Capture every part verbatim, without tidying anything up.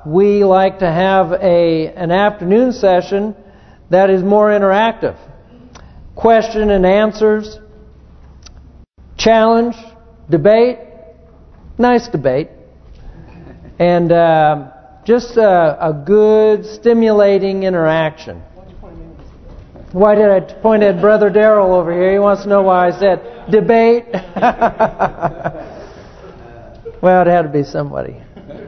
we like to have a an afternoon session that is more interactive. Question and answers, challenge, debate, nice debate, and uh, just a, a good, stimulating interaction. Why did I point at Brother Darrell over here? He wants to know why I said debate. Well, it had to be somebody.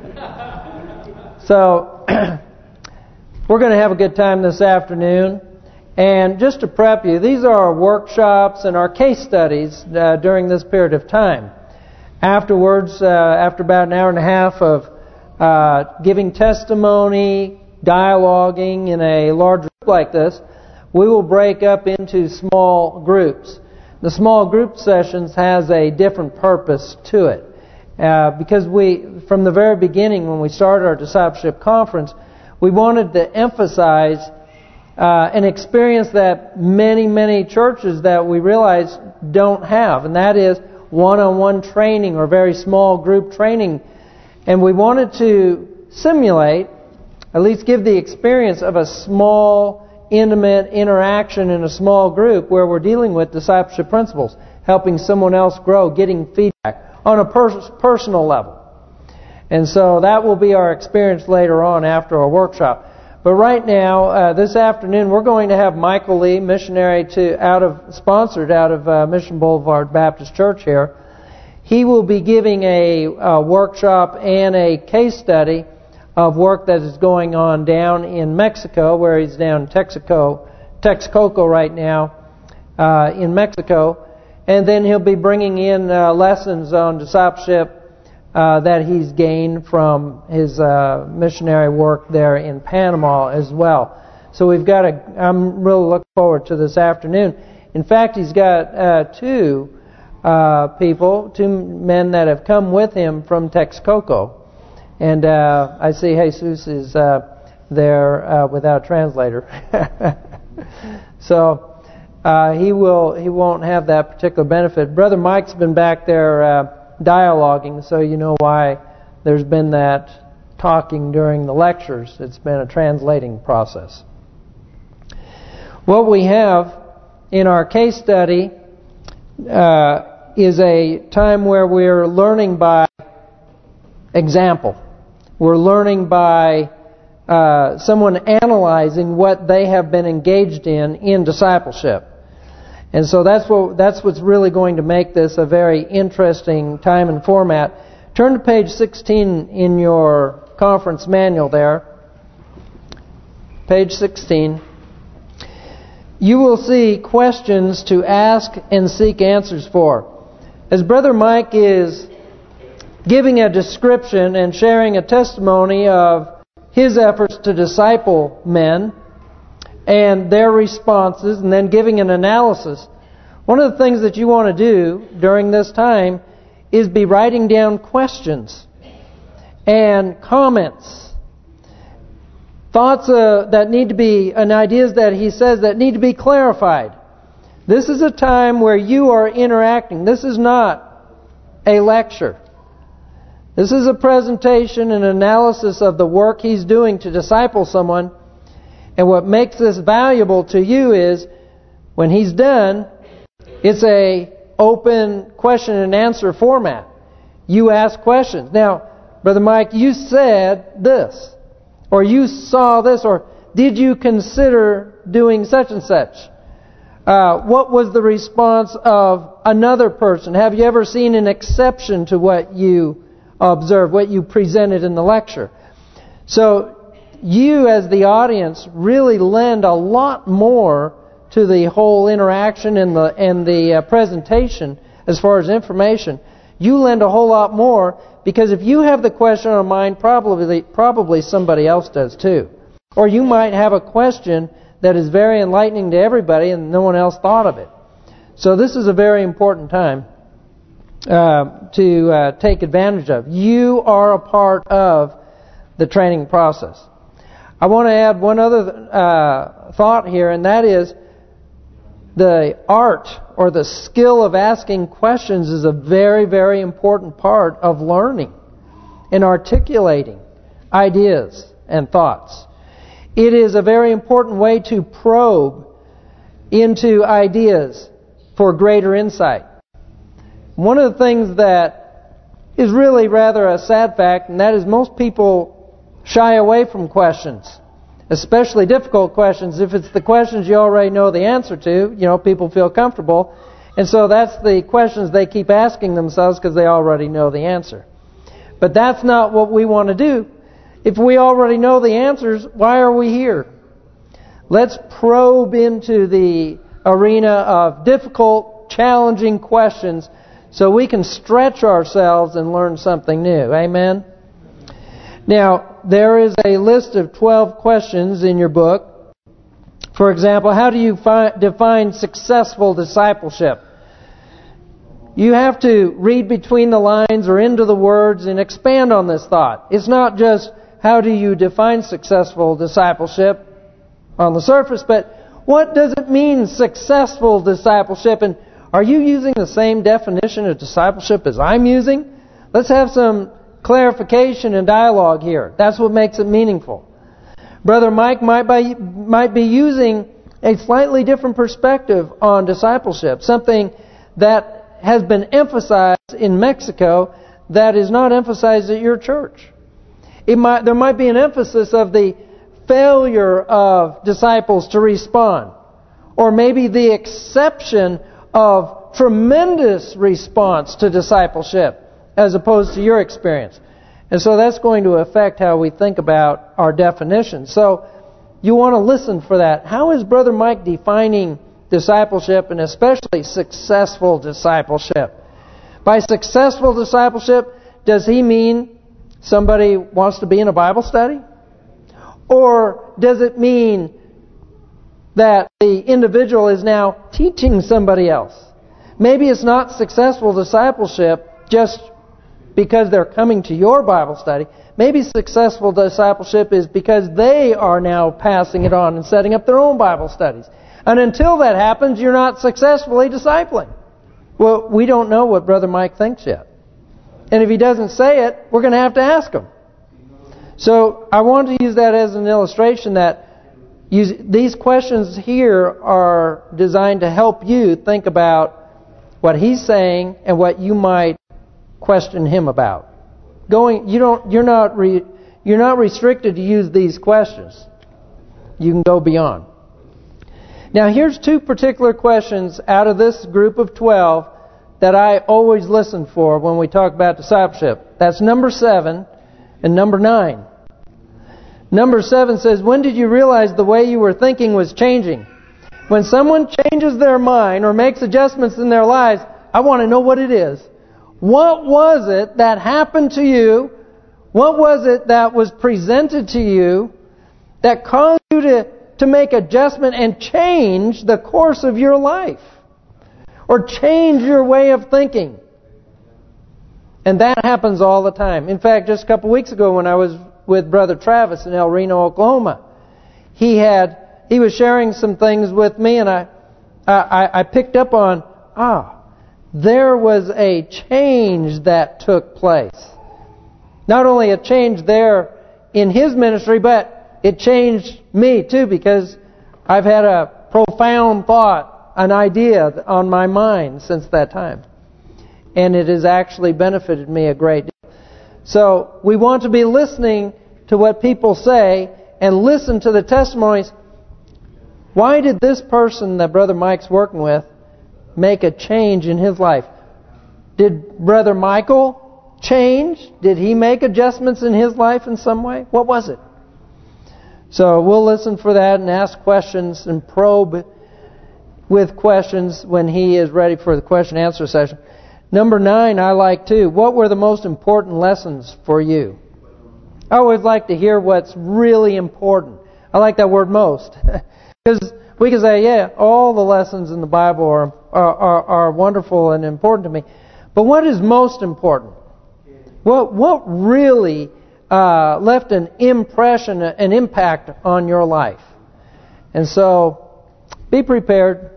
So, we're going to have a good time this afternoon. And just to prep you, these are our workshops and our case studies uh, during this period of time. Afterwards, uh, after about an hour and a half of uh, giving testimony, dialoguing in a large group like this, we will break up into small groups. The small group sessions has a different purpose to it. Uh, because we, from the very beginning when we started our discipleship conference, we wanted to emphasize uh, an experience that many, many churches that we realize don't have. And that is one-on-one training or very small group training. And we wanted to simulate, at least give the experience of a small, intimate interaction in a small group where we're dealing with discipleship principles, helping someone else grow, getting feedback on a pers personal level. And so that will be our experience later on after our workshop. But right now, uh, this afternoon, we're going to have Michael Lee, missionary to out of sponsored out of uh, Mission Boulevard Baptist Church here. He will be giving a, a workshop and a case study of work that is going on down in Mexico, where he's down in Texaco, Texcoco right now uh, in Mexico. And then he'll be bringing in uh, lessons on discipleship uh, that he's gained from his uh, missionary work there in Panama as well. So we've got a. I'm really looking forward to this afternoon. In fact, he's got uh, two uh, people, two men that have come with him from Texcoco, and uh, I see Jesus is uh, there uh, without a translator. So. Uh, he will. He won't have that particular benefit. Brother Mike's been back there uh, dialoguing, so you know why there's been that talking during the lectures. It's been a translating process. What we have in our case study uh, is a time where we're learning by example. We're learning by uh, someone analyzing what they have been engaged in in discipleship. And so that's what that's what's really going to make this a very interesting time and format. Turn to page sixteen in your conference manual there. Page sixteen. You will see questions to ask and seek answers for. As Brother Mike is giving a description and sharing a testimony of his efforts to disciple men and their responses, and then giving an analysis. One of the things that you want to do during this time is be writing down questions and comments, thoughts uh, that need to be, and ideas that he says that need to be clarified. This is a time where you are interacting. This is not a lecture. This is a presentation and analysis of the work he's doing to disciple someone. And what makes this valuable to you is, when he's done, it's a open question and answer format. You ask questions. Now, Brother Mike, you said this, or you saw this, or did you consider doing such and such? Uh, what was the response of another person? Have you ever seen an exception to what you observed, what you presented in the lecture? So, you as the audience really lend a lot more to the whole interaction and the and the uh, presentation as far as information. You lend a whole lot more, because if you have the question on mind, probably probably somebody else does too. Or you might have a question that is very enlightening to everybody and no one else thought of it. So this is a very important time uh, to uh, take advantage of. You are a part of the training process. I want to add one other uh, thought here, and that is the art or the skill of asking questions is a very, very important part of learning and articulating ideas and thoughts. It is a very important way to probe into ideas for greater insight. One of the things that is really rather a sad fact, and that is most people shy away from questions, especially difficult questions. If it's the questions you already know the answer to, you know, people feel comfortable. And so that's the questions they keep asking themselves because they already know the answer. But that's not what we want to do. If we already know the answers, why are we here? Let's probe into the arena of difficult, challenging questions so we can stretch ourselves and learn something new. Amen? Now, there is a list of twelve questions in your book. For example, how do you fi- define successful discipleship? You have to read between the lines or into the words and expand on this thought. It's not just how do you define successful discipleship on the surface, but what does it mean, successful discipleship? And are you using the same definition of discipleship as I'm using? Let's have some clarification and dialogue here. That's what makes it meaningful. Brother Mike might be, might be using a slightly different perspective on discipleship, something that has been emphasized in Mexico that is not emphasized at your church. It might there might be an emphasis of the failure of disciples to respond, or maybe the exception of tremendous response to discipleship as opposed to your experience. And so that's going to affect how we think about our definition. So you want to listen for that. How is Brother Mike defining discipleship, and especially successful discipleship? By successful discipleship, does he mean somebody wants to be in a Bible study? Or does it mean that the individual is now teaching somebody else? Maybe it's not successful discipleship just because they're coming to your Bible study. Maybe successful discipleship is because they are now passing it on and setting up their own Bible studies. And until that happens, you're not successfully discipling. Well, we don't know what Brother Mike thinks yet. And if he doesn't say it, we're going to have to ask him. So I want to use that as an illustration that use, these questions here are designed to help you think about what he's saying and what you might question him about. Going, you don't, you're not, re, you're not restricted to use these questions. You can go beyond. Now, here's two particular questions out of this group of twelve that I always listen for when we talk about discipleship. That's number seven and number nine. Number seven says, when did you realize the way you were thinking was changing? When someone changes their mind or makes adjustments in their lives, I want to know what it is. What was it that happened to you? What was it that was presented to you that caused you to, to make adjustment and change the course of your life? Or change your way of thinking? And that happens all the time. In fact, just a couple weeks ago when I was with Brother Travis in El Reno, Oklahoma, he had he was sharing some things with me, and I I, I picked up on ah, there was a change that took place. Not only a change there in his ministry, but it changed me too, because I've had a profound thought, an idea on my mind since that time. And it has actually benefited me a great deal. So we want to be listening to what people say and listen to the testimonies. Why did this person that Brother Mike's working with make a change in his life? Did Brother Michael change? Did he make adjustments in his life in some way? What was it? So we'll listen for that and ask questions and probe with questions when he is ready for the question and answer session. Number nine, I like too. What were the most important lessons for you? I always like to hear what's really important. I like that word most. Because we can say, yeah, all the lessons in the Bible are, are, are, are wonderful and important to me. But what is most important? What, what really uh, left an impression, an impact on your life? And so, be prepared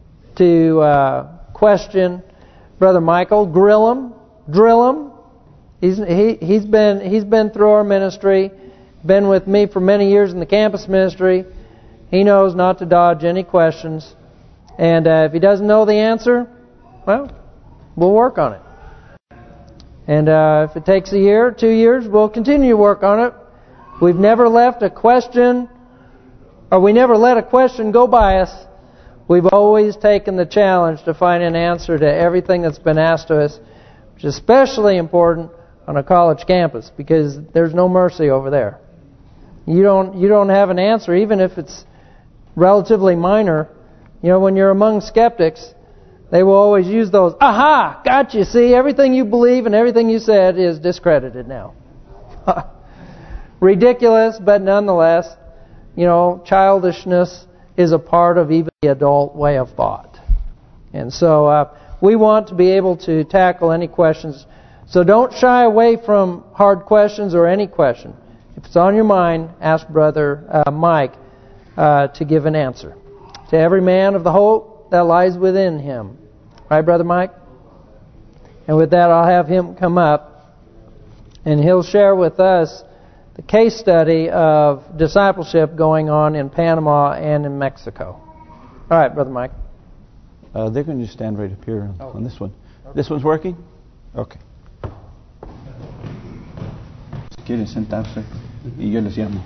to uh, question Brother Michael, grill him, drill him, He's he he's been he's been through our ministry, been with me for many years in the campus ministry. He knows not to dodge any questions, and uh, if he doesn't know the answer, well, we'll work on it. And uh, if it takes a year, two years, we'll continue to work on it. We've never left a question, or we never let a question go by us. We've always taken the challenge to find an answer to everything that's been asked of us, which is especially important on a college campus because there's no mercy over there. You don't you don't have an answer, even if it's relatively minor. You know, when you're among skeptics, they will always use those, aha, gotcha, see, everything you believe and everything you said is discredited now. Ridiculous, but nonetheless, you know, childishness is a part of even the adult way of thought. And so uh, we want to be able to tackle any questions. So don't shy away from hard questions or any question. If it's on your mind, ask Brother uh, Mike uh, to give an answer. To every man of the hope that lies within him. Right, Brother Mike? And with that, I'll have him come up, and he'll share with us the case study of discipleship going on in Panama and in Mexico. All right, Brother Mike. Uh, they're going to stand right up here oh. on this one. Okay. This one's working? Okay. Si quieren sentarse, y yo les llamo.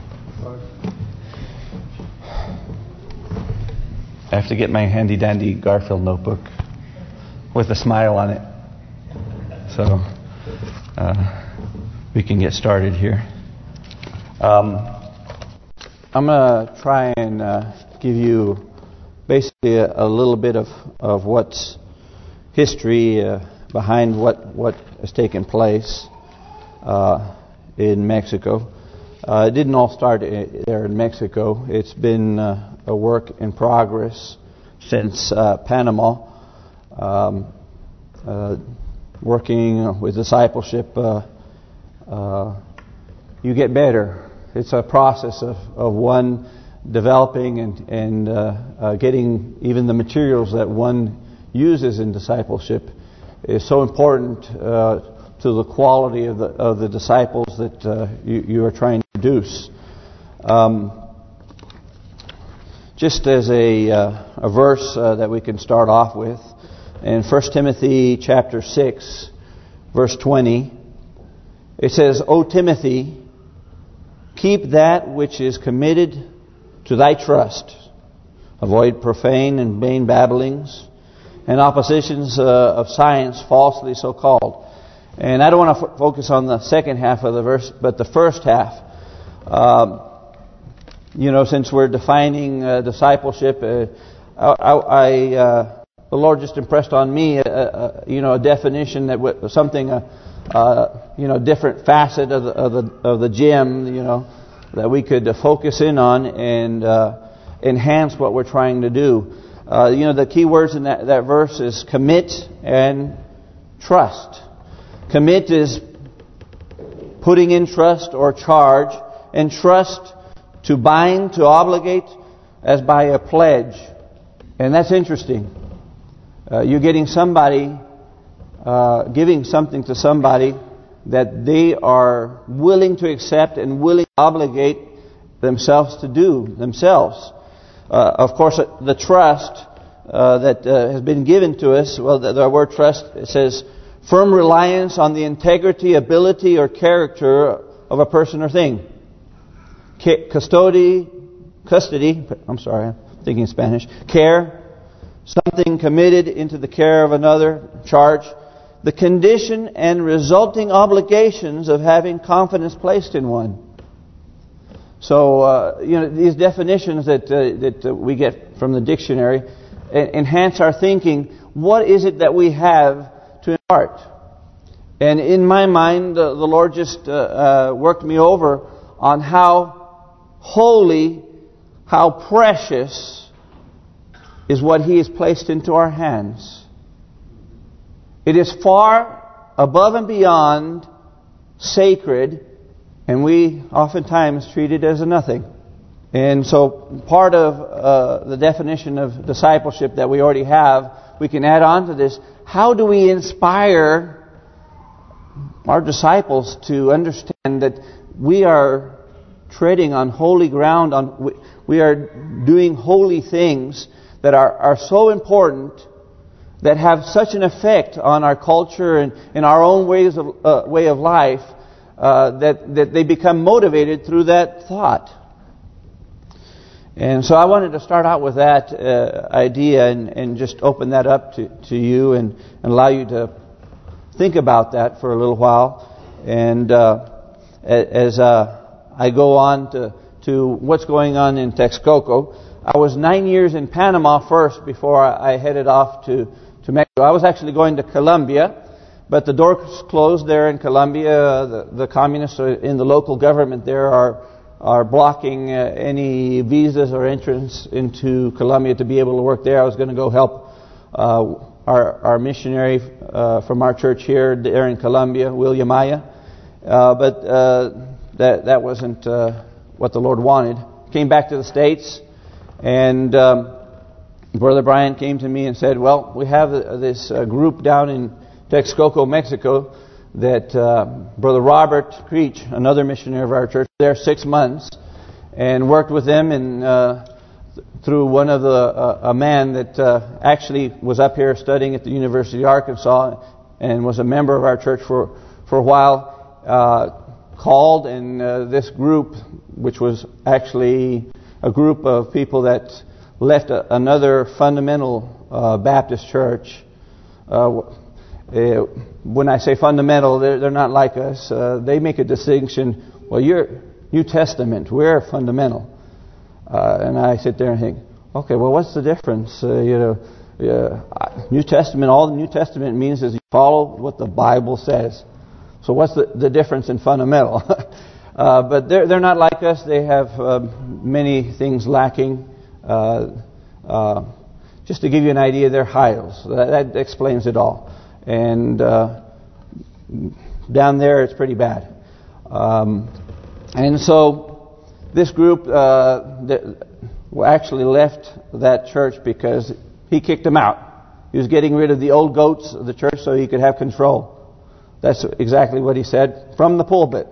I have to get my handy-dandy Garfield notebook with a smile on it. So, uh, we can get started here. Um, I'm going to try and uh, give you basically a, a little bit of, of what's history uh, behind what, what has taken place uh, in Mexico. Uh, it didn't all start there in Mexico. It's been uh, a work in progress since uh, Panama. Um, uh, working with discipleship, uh, uh, you get better. It's a process of, of one developing and, and uh, uh, getting even the materials that one uses in discipleship is so important uh, to the quality of the of the disciples that uh, you, you are trying to produce. Um, just as a uh, a verse uh, that we can start off with, in First Timothy chapter six, verse twenty, it says, "O Timothy, keep that which is committed to thy trust. Avoid profane and vain babblings and oppositions uh, of science falsely so called." And I don't want to f- focus on the second half of the verse, but the first half. Um, you know, since we're defining uh, discipleship, uh, I, I uh, the Lord just impressed on me, uh, uh, you know, a definition that w- something, uh, uh, you know, different facet of the of the of the gem, you know, that we could uh, focus in on and uh, enhance what we're trying to do. Uh, you know, the key words in that, that verse is commit and trust. Commit is putting in trust or charge, and trust to bind, to obligate as by a pledge. And that's interesting. Uh, you're getting somebody, uh, giving something to somebody that they are willing to accept and willing to obligate themselves to do themselves. Uh, of course, the trust uh, that uh, has been given to us, well, the, the word trust, it says firm reliance on the integrity, ability, or character of a person or thing. Custody, custody, I'm sorry, I'm thinking Spanish. Care, something committed into the care of another, charge. The condition and resulting obligations of having confidence placed in one. So, uh, you know, these definitions that uh, that uh, we get from the dictionary enhance our thinking. What is it that we have to impart? And in my mind, uh, the Lord just uh, uh, worked me over on how holy, how precious is what He has placed into our hands. It is far above and beyond sacred, and we oftentimes treat it as a nothing. And so part of uh, the definition of discipleship that we already have, we can add on to this. How do we inspire our disciples to understand that we are treading on holy ground, on we, we are doing holy things that are, are so important, that have such an effect on our culture and in our own ways of uh, way of life, uh, that that they become motivated through that thought. And so I wanted to start out with that uh, idea and, and just open that up to, to you and, and allow you to think about that for a little while. And uh, as uh, I go on to, to what's going on in Texcoco, I was nine years in Panama first before I headed off to, to Mexico. I was actually going to Colombia, but the doors closed there in Colombia. The, the communists in the local government there are are blocking uh, any visas or entrance into Colombia to be able to work there. I was going to go help uh, our our missionary uh, from our church here there in Colombia, William Maya, uh, but uh, that that wasn't uh, what the Lord wanted. Came back to the States, and um, Brother Brian came to me and said, "Well, we have this uh, group down in Texcoco, Mexico, that uh, Brother Robert Creech, another missionary of our church, there six months and worked with them and uh, th- through one of the uh, a man that uh, actually was up here studying at the University of Arkansas and was a member of our church for for a while, uh, called, and uh, this group, which was actually a group of people that left a, another fundamental uh, Baptist church. Uh, Uh, when I say fundamental, they're, they're not like us. Uh, they make a distinction. Well, you're New Testament. We're fundamental. Uh, and I sit there and think, okay, well, what's the difference? Uh, you know, uh, New Testament. All the New Testament means is you follow what the Bible says. So what's the, the difference in fundamental? uh, but they're they're not like us. They have uh, many things lacking. Uh, uh, just to give you an idea, they're Hyles. That, that explains it all. And uh, down there, it's pretty bad. Um, and so this group uh, that actually left that church because he kicked them out. He was getting rid of the old goats of the church so he could have control. That's exactly what he said from the pulpit.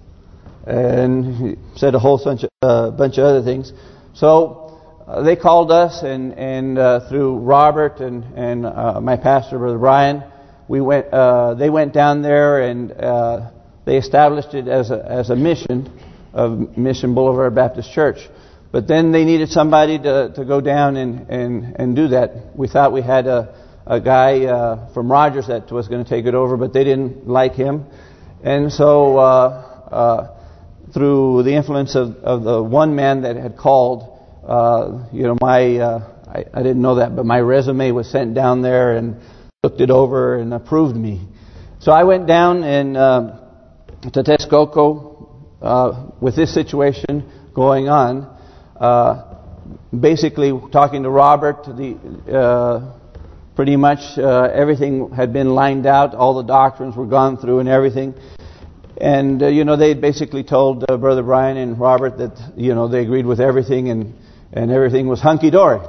And he said a whole bunch of, uh, bunch of other things. So uh, they called us, and, and uh, through Robert and, and uh, my pastor, Brother Brian, We went. Uh, they went down there and uh, they established it as a as a mission of Mission Boulevard Baptist Church. But then they needed somebody to to go down and and, and do that. We thought we had a a guy uh, from Rogers that was going to take it over, but they didn't like him, and so uh, uh, through the influence of of the one man that had called, uh, you know, my uh, I, I didn't know that, but my resume was sent down there and looked it over and approved me. So I went down and uh, to Texcoco uh, with this situation going on. Uh, basically, talking to Robert, the uh, pretty much uh, everything had been lined out. All the doctrines were gone through and everything. And uh, you know, they basically told uh, Brother Brian and Robert that you know they agreed with everything and and everything was hunky dory.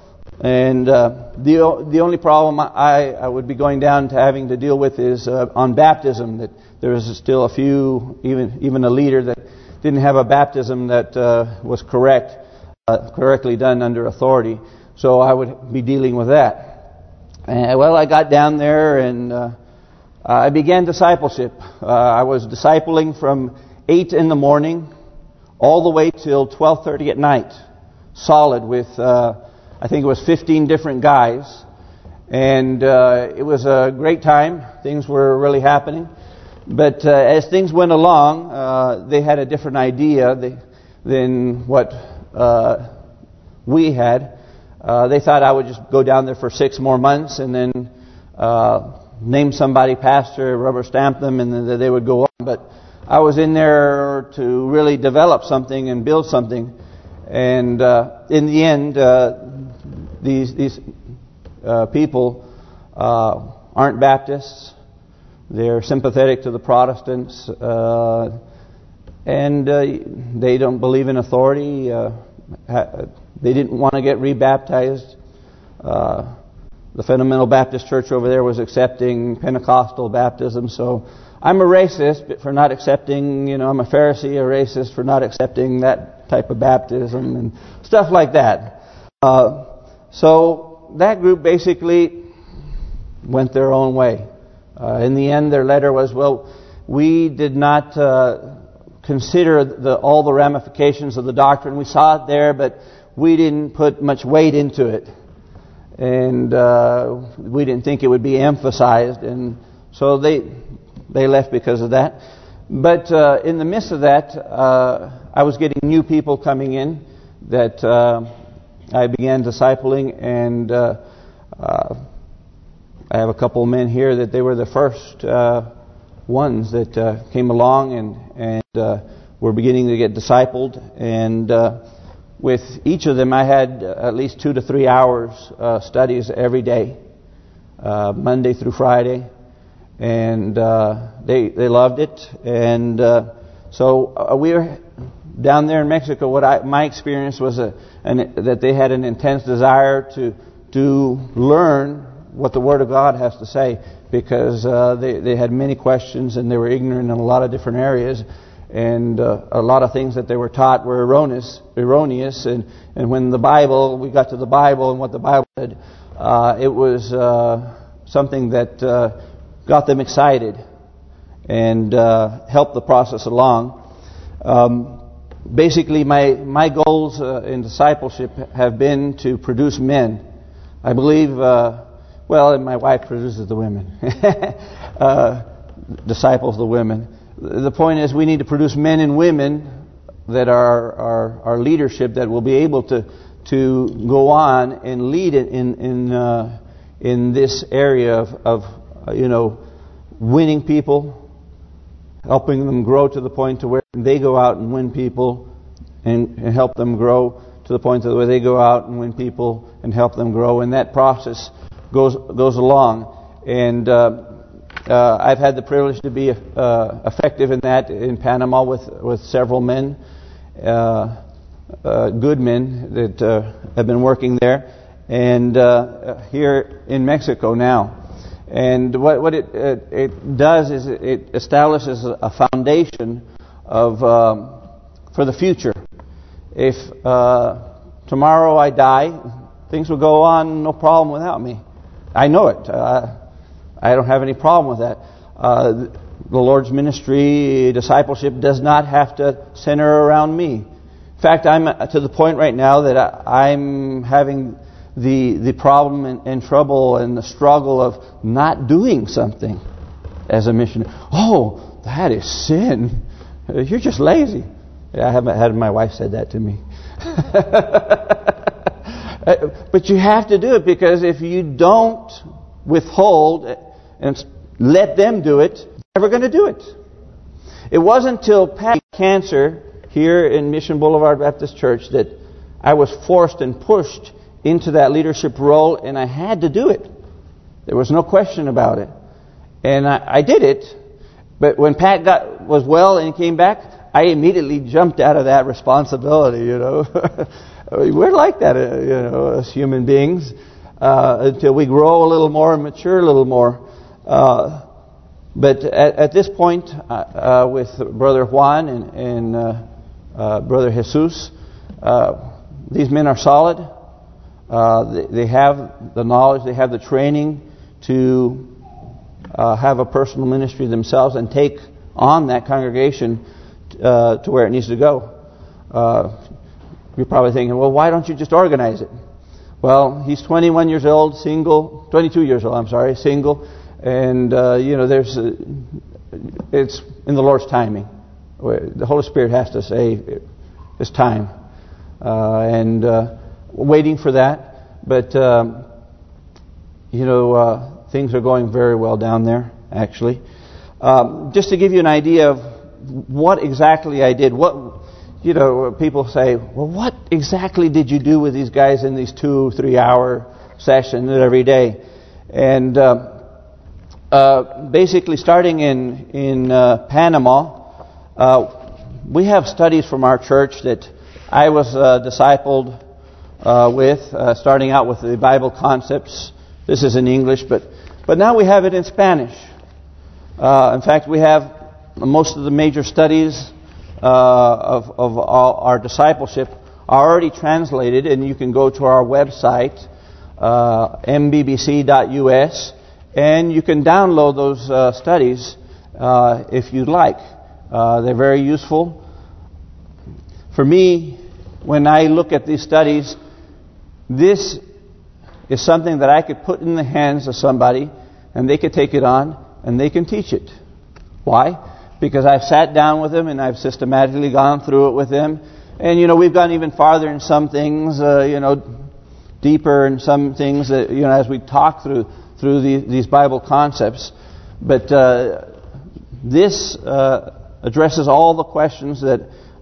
And uh, the the only problem I, I would be going down to having to deal with is uh, on baptism, that there is still a few, even even a leader that didn't have a baptism that uh, was correct, uh, correctly done under authority. So I would be dealing with that. And, well, I got down there and uh, I began discipleship. Uh, I was discipling from eight in the morning all the way till twelve thirty at night, solid with. Uh, I think it was fifteen different guys, and uh, it was a great time. Things were really happening. But uh, as things went along, uh, they had a different idea they, than what uh, we had. Uh, they thought I would just go down there for six more months and then uh, name somebody pastor, rubber stamp them, and then they would go on. But I was in there to really develop something and build something. And uh, in the end, uh, these these uh, people uh, aren't Baptists. They're sympathetic to the Protestants, uh, and uh, they don't believe in authority. Uh, they didn't want to get rebaptized. Uh, the Fundamental Baptist Church over there was accepting Pentecostal baptism, so I'm a racist for not accepting, you know, I'm a Pharisee, a racist for not accepting that type of baptism and stuff like that. Uh, so that group basically went their own way. Uh, in the end, their letter was, well, we did not uh, consider the, all the ramifications of the doctrine. We saw it there, but we didn't put much weight into it. And uh, we didn't think it would be emphasized. And so they they left because of that. But uh, in the midst of that, uh, I was getting new people coming in that uh, I began discipling. And uh, uh, I have a couple of men here that they were the first uh, ones that uh, came along and, and uh, were beginning to get discipled. And uh, with each of them, I had at least two to three hours uh, studies every day, uh, Monday through Friday, and uh, they they loved it. And uh, so uh, we were down there in Mexico. What I my experience was a, an, that they had an intense desire to to learn what the Word of God has to say, because uh, they they had many questions and they were ignorant in a lot of different areas. And uh, a lot of things that they were taught were erroneous, erroneous. And, and when the Bible, we got to the Bible and what the Bible said, uh, it was uh, something that uh, got them excited and uh, helped the process along. Um, basically, my my goals uh, in discipleship have been to produce men. I believe, uh, well, and my wife produces the women, uh, disciples the women. The point is, we need to produce men and women that are our, our leadership that will be able to to go on and lead in in in, uh, in this area of, of uh, you know winning people, helping them grow to the point to where they go out and win people, and, and help them grow to the point to where they go out and win people and help them grow. And that process goes goes along. And Uh, Uh, I've had the privilege to be uh, effective in that in Panama with with several men, uh, uh, good men that uh, have been working there, and uh, here in Mexico now. And what what it it, it does is it establishes a foundation of um, for the future. If uh, tomorrow I die, things will go on no problem without me. I know it. Uh, I don't have any problem with that. Uh, the Lord's ministry, discipleship, does not have to center around me. In fact, I'm to the point right now that I, I'm having the the problem and, and trouble and the struggle of not doing something as a missionary. Oh, that is sin. You're just lazy. Yeah, I haven't had my wife said that to me. But you have to do it, because if you don't withhold and let them do it, they're never going to do it. It wasn't until Pat had cancer here in Mission Boulevard Baptist Church that I was forced and pushed into that leadership role, and I had to do it. There was no question about it. And I, I did it. But when Pat got was well and came back, I immediately jumped out of that responsibility, you know. We're like that, uh, you know, as human beings, uh, until we grow a little more and mature a little more. Uh, but at, at this point, uh, uh, with Brother Juan and, and uh, uh, Brother Jesus, uh, these men are solid. Uh, they, they have the knowledge, they have the training to uh, have a personal ministry themselves and take on that congregation uh, to where it needs to go. Uh, you're probably thinking, well, why don't you just organize it? Well, he's twenty-one years old, single, twenty-two years old, I'm sorry, single. And, uh, you know, there's a, it's in the Lord's timing. The Holy Spirit has to say it's time. Uh, and uh, waiting for that. But, um, you know, uh, things are going very well down there, actually. Um, just to give you an idea of what exactly I did. What, you know, people say, well, what exactly did you do with these guys in these two, three-hour sessions every day? And Uh, Uh, basically, starting in in uh, Panama, uh, we have studies from our church that I was uh, discipled uh, with, uh, starting out with the Bible concepts. This is in English, but but now we have it in Spanish. Uh, in fact, we have most of the major studies uh, of, of all our discipleship are already translated, and you can go to our website, uh, m b b c dot u s, and you can download those uh, studies uh, if you'd like. Uh, they're very useful. For me, when I look at these studies, this is something that I could put in the hands of somebody, and they could take it on, and they can teach it. Why? Because I've sat down with them, and I've systematically gone through it with them. And, you know, we've gone even farther in some things, uh, you know, deeper in some things, that, you know, as we talk through through the, these Bible concepts. But uh, this uh, addresses all the questions that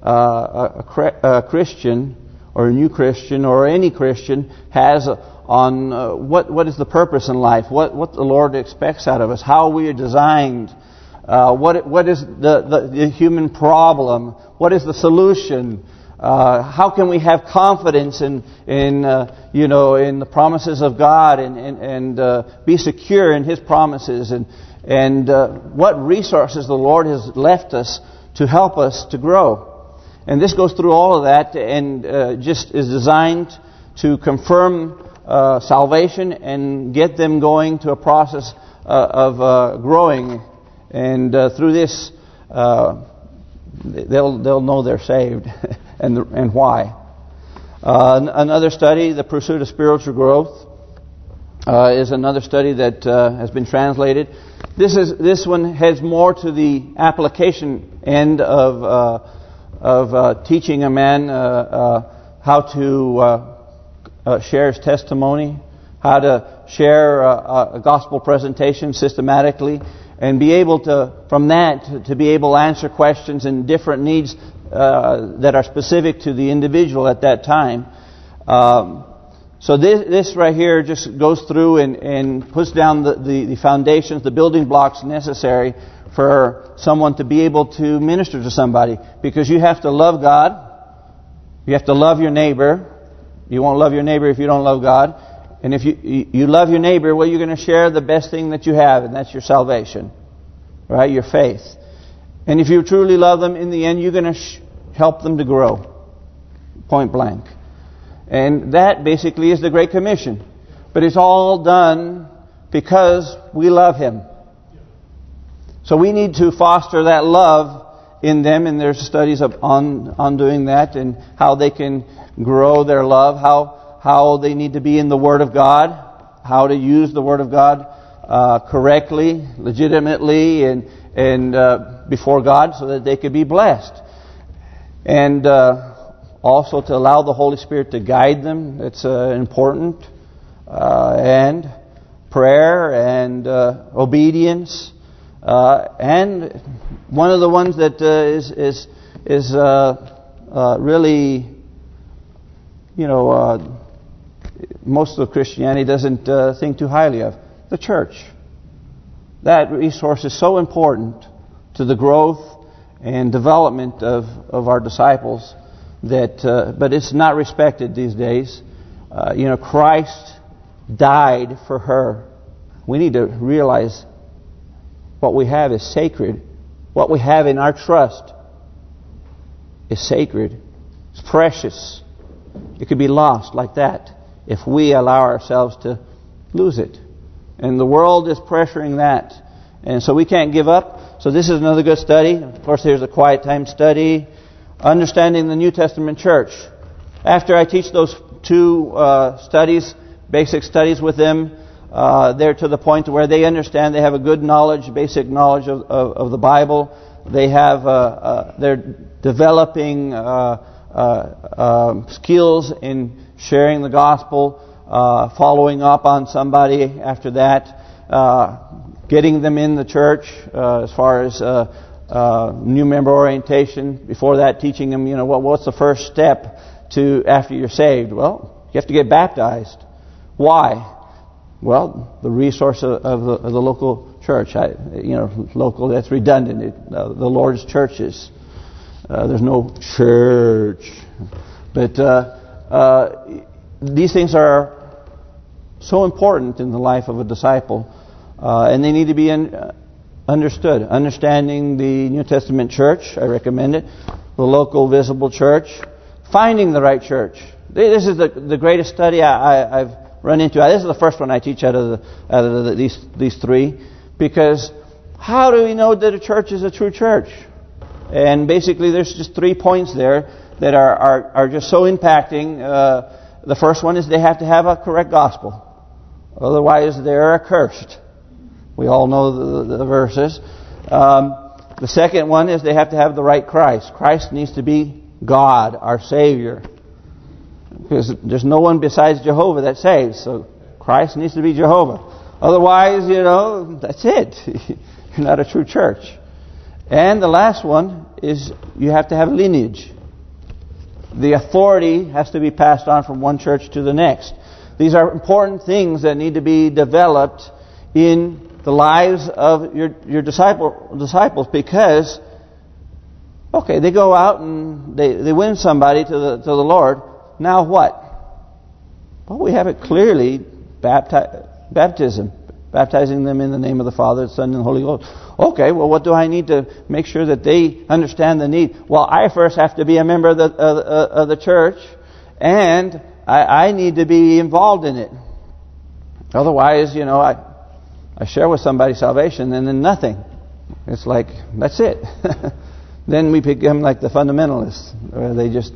uh, a, a Christian or a new Christian or any Christian has on uh, what what is the purpose in life, what what the Lord expects out of us, how we are designed, uh, what what is the, the the human problem, what is the solution. Uh, how can we have confidence in, in uh, you know, in the promises of God and and, and uh, be secure in His promises, and and uh, what resources the Lord has left us to help us to grow. And this goes through all of that, and uh, just is designed to confirm uh, salvation and get them going to a process uh, of uh, growing. And uh, through this, uh, they'll they'll know they're saved. And the, and why. Uh, another study, The Pursuit of Spiritual Growth, uh, is another study that uh, has been translated. This is this one heads more to the application end of uh, of uh, teaching a man uh, uh, how to uh, uh, share his testimony, how to share uh, a gospel presentation systematically, and be able to, from that, to, to be able to answer questions and different needs Uh, that are specific to the individual at that time. Um, so this, this right here just goes through and, and puts down the, the, the foundations, the building blocks necessary for someone to be able to minister to somebody. Because you have to love God. You have to love your neighbor. You won't love your neighbor if you don't love God. And if you, you, you love your neighbor, well, you're going to share the best thing that you have, and that's your salvation. Right? Your faith. And if you truly love them, in the end, you're going to sh- help them to grow. Point blank. And that basically is the Great Commission. But it's all done because we love Him. So we need to foster that love in them, and there's studies on on doing that and how they can grow their love, how how they need to be in the Word of God, how to use the Word of God uh, correctly, legitimately, and and uh, before God, so that they could be blessed. And uh, also to allow the Holy Spirit to guide them. It's uh, important. Uh, and prayer and uh, obedience. Uh, and one of the ones that uh, is is is uh, uh, really, you know, uh, most of Christianity doesn't uh, think too highly of, the church. That resource is so important to the growth and development of, of our disciples that, uh, but it's not respected these days. Uh, you know, Christ died for her. We need to realize what we have is sacred. What we have in our trust is sacred. It's precious. It could be lost like that if we allow ourselves to lose it. And the world is pressuring that. And so we can't give up. So this is another good study. Of course, here's a quiet time study. Understanding the New Testament Church. After I teach those two uh, studies, basic studies with them, uh, they're to the point where they understand, they have a good knowledge, basic knowledge of, of, of the Bible. They have, uh, uh, they're developing uh, uh, uh, skills in sharing the gospel, uh, following up on somebody after that, uh, getting them in the church uh, as far as uh, uh, new member orientation. Before that, teaching them, you know, what what's the first step to after you're saved? Well, you have to get baptized. Why? Well, the resource of, of, the, of the local church. I, you know, local, that's redundant. It, uh, the Lord's churches. Uh, there's no church. But uh, uh, these things are so important in the life of a disciple. Uh, and they need to be in, uh, understood. Understanding the New Testament church, I recommend it. The local visible church. Finding the right church. This is the the greatest study I, I, I've run into. This is the first one I teach out of, the, out of the, these these three. Because how do we know that a church is a true church? And basically there's just three points there that are, are, are just so impacting. Uh, the first one is they have to have a correct gospel. Otherwise they're accursed. We all know the, the verses. Um, the second one is they have to have the right Christ. Christ needs to be God, our Savior. Because there's no one besides Jehovah that saves. So Christ needs to be Jehovah. Otherwise, you know, that's it. You're not a true church. And the last one is you have to have lineage. The authority has to be passed on from one church to the next. These are important things that need to be developed in the lives of your your disciple disciples, because okay, they go out and they they win somebody to the to the Lord. Now what? Well, we have it clearly, bapti- baptism, baptizing them in the name of the Father, the Son, and the Holy Ghost. Okay, well, what do I need to make sure that they understand the need? Well, I first have to be a member of the of, of the church, and I, I need to be involved in it. Otherwise, you know, I I share with somebody salvation and then nothing. It's like, that's it. Then we become like the fundamentalists, where they just,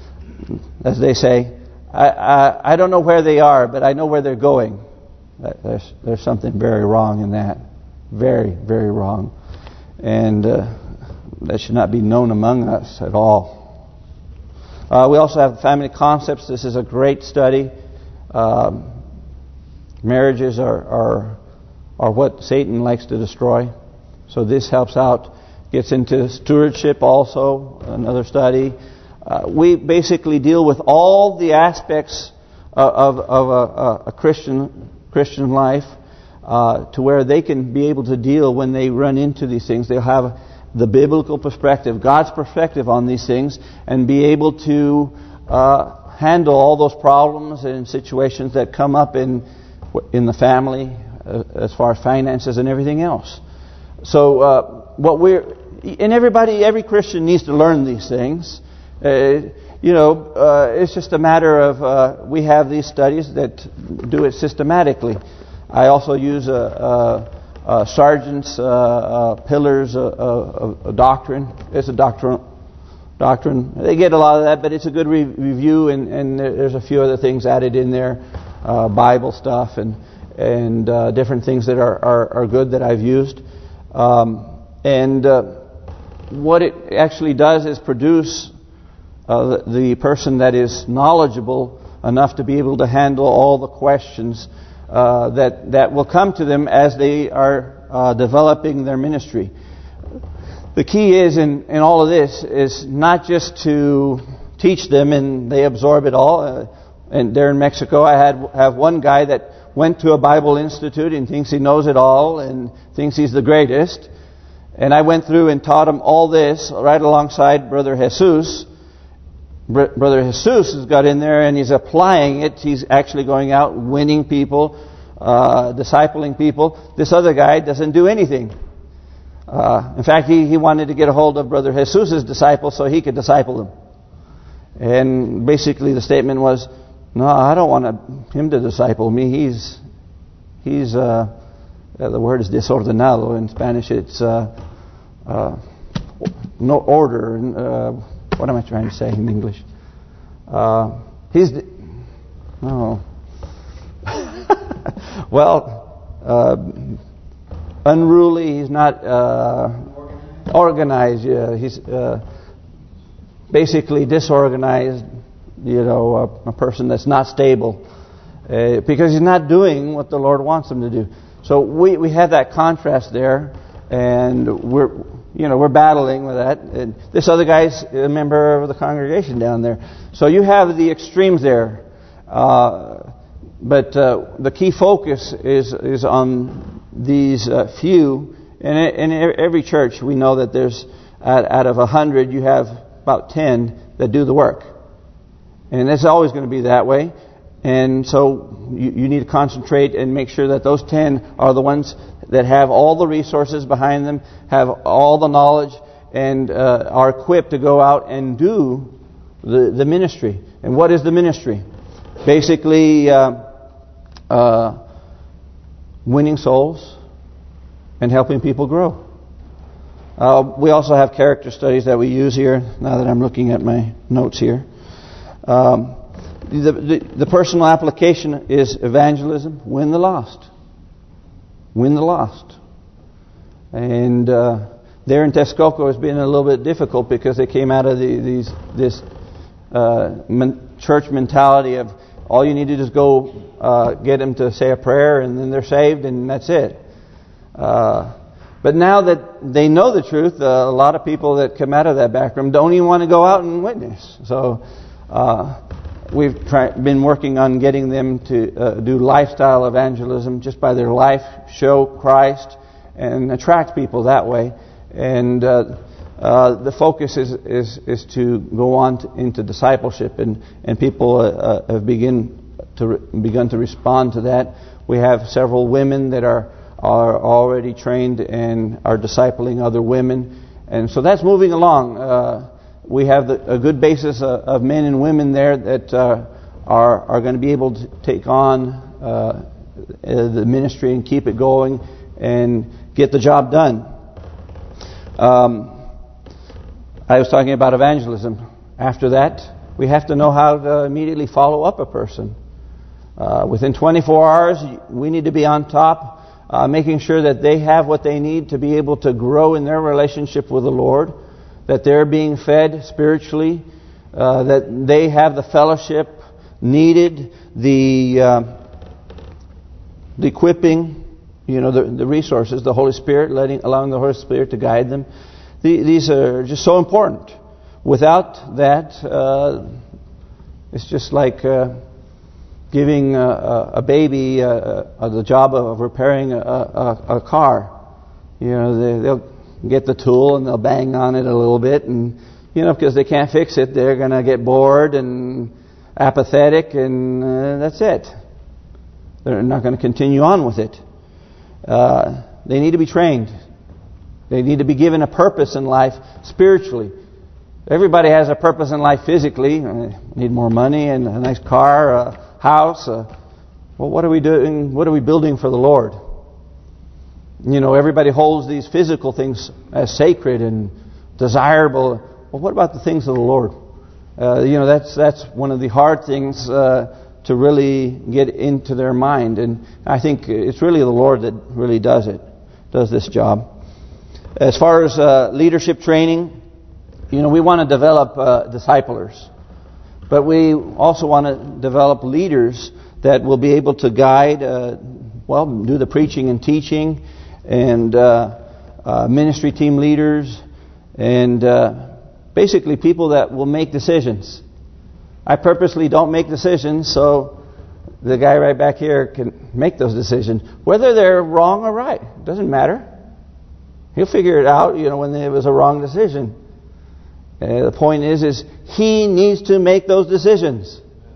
as they say, I, I I don't know where they are, but I know where they're going. There's there's something very wrong in that, very very wrong, and uh, that should not be known among us at all. Uh, we also have family concepts. This is a great study. Um, marriages are are are what Satan likes to destroy, so this helps out. Gets into stewardship also, another study. Uh, we basically deal with all the aspects of, of a, a Christian Christian life uh, to where they can be able to deal when they run into these things. They'll have the biblical perspective, God's perspective on these things, and be able to uh, handle all those problems and situations that come up in in the family uh, as far as finances and everything else. So uh, what we're and everybody, every Christian needs to learn these things. Uh, you know, uh, it's just a matter of uh, we have these studies that do it systematically. I also use a, a, a Sargent's uh, uh, Pillars of uh, uh, uh, Doctrine. It's a doctrine. Doctrine. They get a lot of that, but it's a good re review, and, and there's a few other things added in there, uh, Bible stuff and and uh, different things that are, are are good that I've used. Um, and uh, what it actually does is produce uh, the, the person that is knowledgeable enough to be able to handle all the questions uh, that that will come to them as they are uh, developing their ministry. The key is in, in all of this is not just to teach them and they absorb it all. Uh, and there in Mexico, I had have one guy that went to a Bible Institute and thinks he knows it all and thinks he's the greatest. And I went through and taught him all this right alongside Brother Jesus. Brother Jesus has got in there and he's applying it. He's actually going out winning people, uh, discipling people. This other guy doesn't do anything. Uh, in fact, he, he wanted to get a hold of Brother Jesus' disciples so he could disciple them. And basically the statement was, no, I don't want to, him to disciple me. He's, he's, uh, the word is desordenado. In Spanish it's uh, uh, no order. Uh, what am I trying to say in English? Uh, he's, no. well, uh, unruly. He's not uh, organized. organized. Yeah, he's uh, basically disorganized. You know, a, a person that's not stable uh, because he's not doing what the Lord wants him to do. So we we have that contrast there, and we're you know we're battling with that. And this other guy's a member of the congregation down there. So you have the extremes there, uh, but uh, the key focus is is on these uh, few. And in every church, we know that there's out, out of a hundred, you have about ten that do the work, and it's always going to be that way. And so you, you need to concentrate and make sure that those ten are the ones that have all the resources behind them, have all the knowledge, and uh, are equipped to go out and do the, the ministry. And what is the ministry? Basically, uh, uh, winning souls and helping people grow. Uh, we also have character studies that we use here, now that I'm looking at my notes here. Um, the, the, the personal application is evangelism, win the lost. Win the lost. And uh, there in Texcoco it's been a little bit difficult because they came out of the, these this uh, men, church mentality of all you need to do is go uh, get them to say a prayer and then they're saved and that's it. Uh, but now that they know the truth, uh, a lot of people that come out of that background don't even want to go out and witness. So uh, we've try, been working on getting them to uh, do lifestyle evangelism, just by their life, show Christ and attract people that way. And uh, uh, the focus is, is is to go on to, into discipleship, and and people uh, have begin to re, begun to respond to that. We have several women that are are already trained and are discipling other women, and so that's moving along. Uh, we have the, a good basis of, of men and women there that uh, are are going to be able to take on uh, the ministry and keep it going and get the job done. Um, I was talking about evangelism. After that, we have to know how to immediately follow up a person. Uh, within twenty-four hours, we need to be on top, uh, making sure that they have what they need to be able to grow in their relationship with the Lord, that they're being fed spiritually, uh, that they have the fellowship needed, the uh, the equipping, you know, the, the resources, the Holy Spirit, letting, allowing the Holy Spirit to guide them. The, these are just so important. Without that, uh, it's just like uh, giving a, a baby uh, uh, the job of repairing a, a, a car. You know, they, they'll get the tool and they'll bang on it a little bit, and you know, because they can't fix it, they're going to get bored and apathetic, and uh, that's it. They're not going to continue on with it. Uh, they need to be trained. They need to be given a purpose in life spiritually. Everybody has a purpose in life physically. I need more money and a nice car, a house. Uh, well, what are we doing? What are we building for the Lord? You know, everybody holds these physical things as sacred and desirable. Well, what about the things of the Lord? Uh, you know, that's that's one of the hard things uh, to really get into their mind. And I think it's really the Lord that really does it, does this job. As far as uh, leadership training, you know, we want to develop uh, disciplers. But we also want to develop leaders that will be able to guide, uh, well, do the preaching and teaching, and uh, uh, ministry team leaders, and uh, basically people that will make decisions. I purposely don't make decisions so the guy right back here can make those decisions. Whether they're wrong or right, doesn't matter. He'll figure it out, you know, when it was a wrong decision. Uh, the point is, is he needs to make those decisions.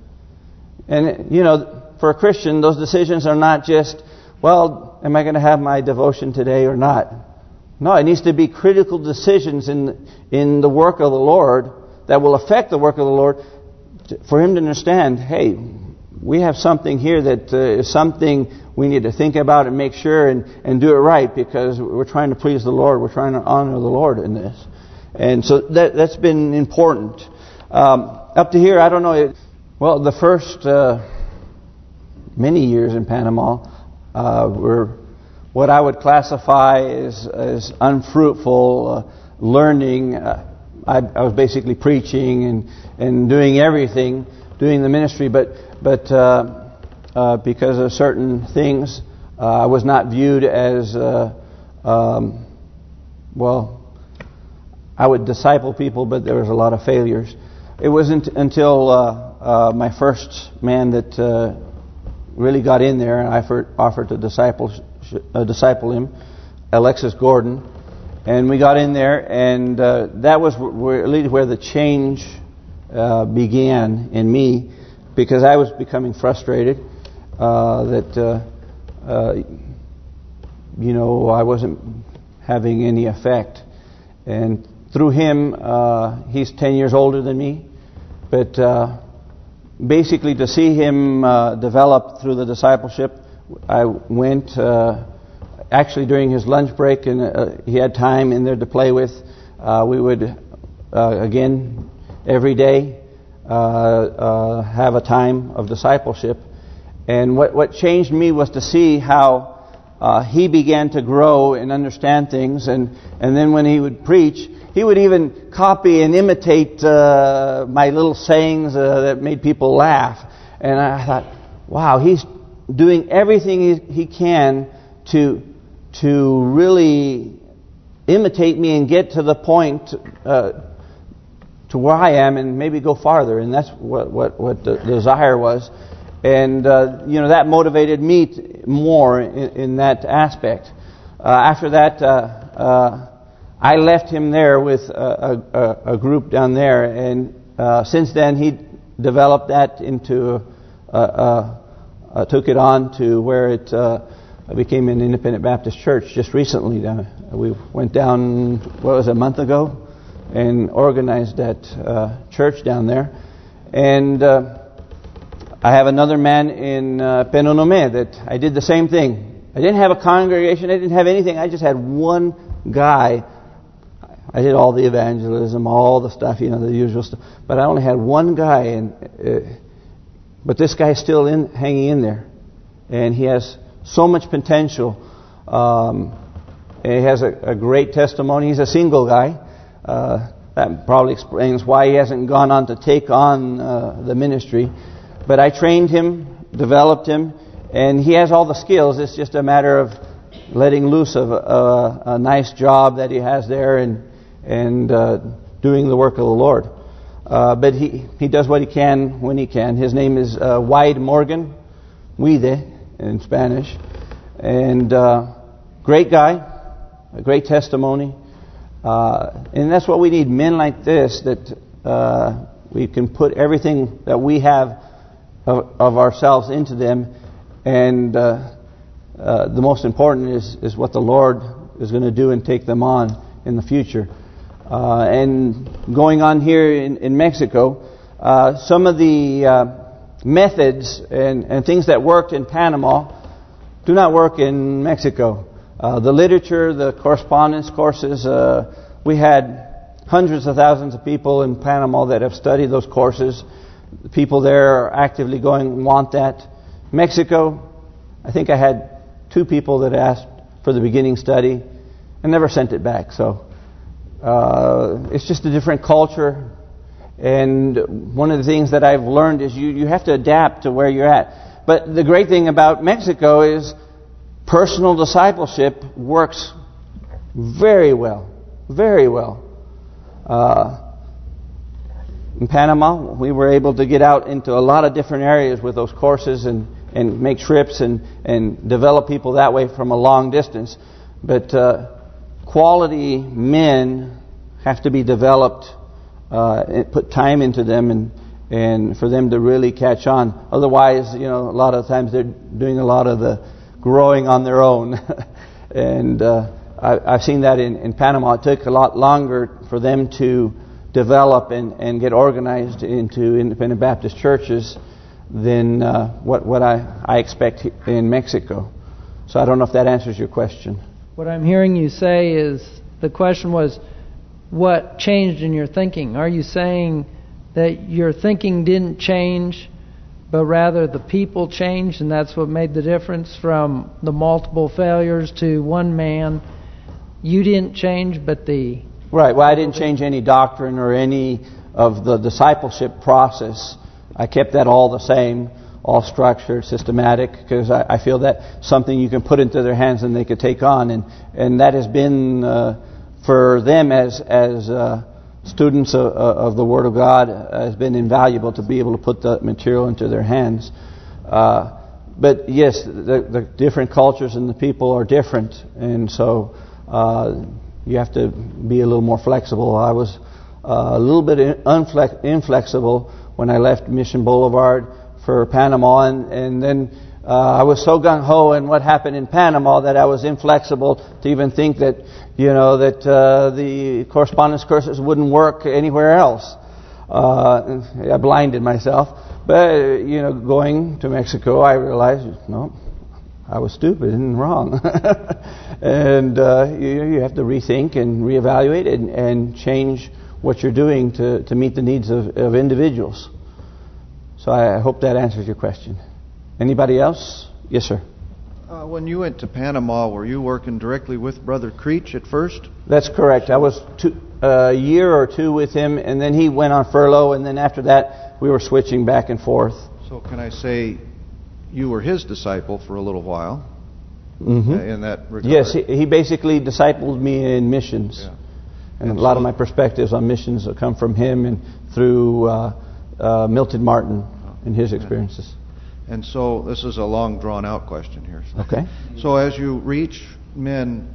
And, you know, for a Christian, those decisions are not just, well, am I going to have my devotion today or not? No, it needs to be critical decisions in in the work of the Lord that will affect the work of the Lord, for him to understand, hey, we have something here that uh, is something we need to think about and make sure and, and do it right, because we're trying to please the Lord. We're trying to honor the Lord in this. And so that, that's been important. Um, up to here, I don't know. Well, the first uh, many years in Panama uh, were what I would classify as, as unfruitful uh, learning. Uh, I, I was basically preaching and, and doing everything, doing the ministry, but but uh, uh, because of certain things, uh, I was not viewed as, uh, um, well, I would disciple people, but there was a lot of failures. It wasn't until uh, uh, my first man that uh, really got in there, and I offered, offered to disciple, uh, disciple him, Alexis Gordon. And we got in there, and uh, that was where, where the change uh, began in me, because I was becoming frustrated uh, that uh, uh, you know, I wasn't having any effect. And through him, uh, he's ten years older than me, but uh, basically to see him uh, develop through the discipleship, I went uh, actually during his lunch break, and uh, he had time in there to play with. Uh, we would uh, again every day uh, uh, have a time of discipleship, and what what changed me was to see how Uh, he began to grow and understand things, and, and then when he would preach, he would even copy and imitate uh, my little sayings uh, that made people laugh. And I thought, wow, he's doing everything he, he can to to really imitate me and get to the point uh, to where I am, and maybe go farther. And that's what what what the desire was. And, uh, you know, that motivated me t- more in, in that aspect. Uh, after that, uh, uh, I left him there with a, a, a group down there. And uh, since then, he developed that into, uh, uh, uh, took it on to where it uh, became an independent Baptist church just recently. Uh, we went down, what was it, a month ago, and organized that uh, church down there. And Uh, I have another man in uh, Penonomé that I did the same thing. I didn't have a congregation. I didn't have anything. I just had one guy. I did all the evangelism, all the stuff, you know, the usual stuff. But I only had one guy, and uh, but this guy's still in, hanging in there, and he has so much potential. Um, and he has a, a great testimony. He's a single guy. Uh, that probably explains why he hasn't gone on to take on uh, the ministry. But I trained him, developed him, and he has all the skills. It's just a matter of letting loose of a, a nice job that he has there, and and uh, doing the work of the Lord. Uh, but he he does what he can when he can. His name is uh, Wide Morgan, Wide in Spanish, and uh, great guy, a great testimony, uh, and that's what we need. Men like this, that uh, we can put everything that we have Of, of ourselves into them, and uh, uh, the most important is is what the Lord is going to do and take them on in the future. Uh, and going on here in, in Mexico, uh, some of the uh, methods and, and things that worked in Panama do not work in Mexico. Uh, the literature, the correspondence courses, uh, we had hundreds of thousands of people in Panama that have studied those courses. The people there are actively going, want that. Mexico, I think I had two people that asked for the beginning study and never sent it back. So uh, it's just a different culture. And one of the things that I've learned is you, you have to adapt to where you're at. But the great thing about Mexico is personal discipleship works very well, very well. Uh, In Panama, we were able to get out into a lot of different areas with those courses, and, and make trips and, and develop people that way from a long distance. But uh, quality men have to be developed, uh, and put time into them, and and for them to really catch on. Otherwise, you know, a lot of times they're doing a lot of the growing on their own. And uh, I, I've seen that in, in Panama. It took a lot longer for them to develop and, and get organized into independent Baptist churches than uh, what what I, I expect in Mexico. So I don't know if that answers your question. What I'm hearing you say is, the question was, what changed in your thinking? Are you saying that your thinking didn't change, but rather the people changed, and that's what made the difference from the multiple failures to one man? You didn't change, but the... Right. Well, I didn't change any doctrine or any of the discipleship process. I kept that all the same, all structured, systematic, because I, I feel that something you can put into their hands and they could take on, and and that has been uh, for them as as uh, students of, of the Word of God uh, has been invaluable to be able to put the material into their hands. Uh, but yes, the, the different cultures and the people are different, and so. Uh, You have to be a little more flexible. I was uh, a little bit inflex inflexible when I left Mission Boulevard for Panama, and, and then Uh, I was so gung-ho in what happened in Panama that I was inflexible to even think that, you know, that uh, the correspondence courses wouldn't work anywhere else. Uh, I blinded myself. But, you know, going to Mexico, I realized, no, I was stupid and wrong. and uh, you, you have to rethink and reevaluate and, and change what you're doing to, to meet the needs of, of individuals. So I hope that answers your question. Anybody else? Yes, sir. Uh, when you went to Panama, were you working directly with Brother Creech at first? That's correct. I was two, uh, a year or two with him, and then he went on furlough, and then after that, we were switching back and forth. So can I say you were his disciple for a little while mm-hmm. uh, in that regard? Yes, he, he basically discipled me in missions. Yeah. And, and a lot so of my perspectives on missions come from him and through uh, uh, Milton Martin and his experiences. And so this is a long drawn-out question here. Okay. So as you reach men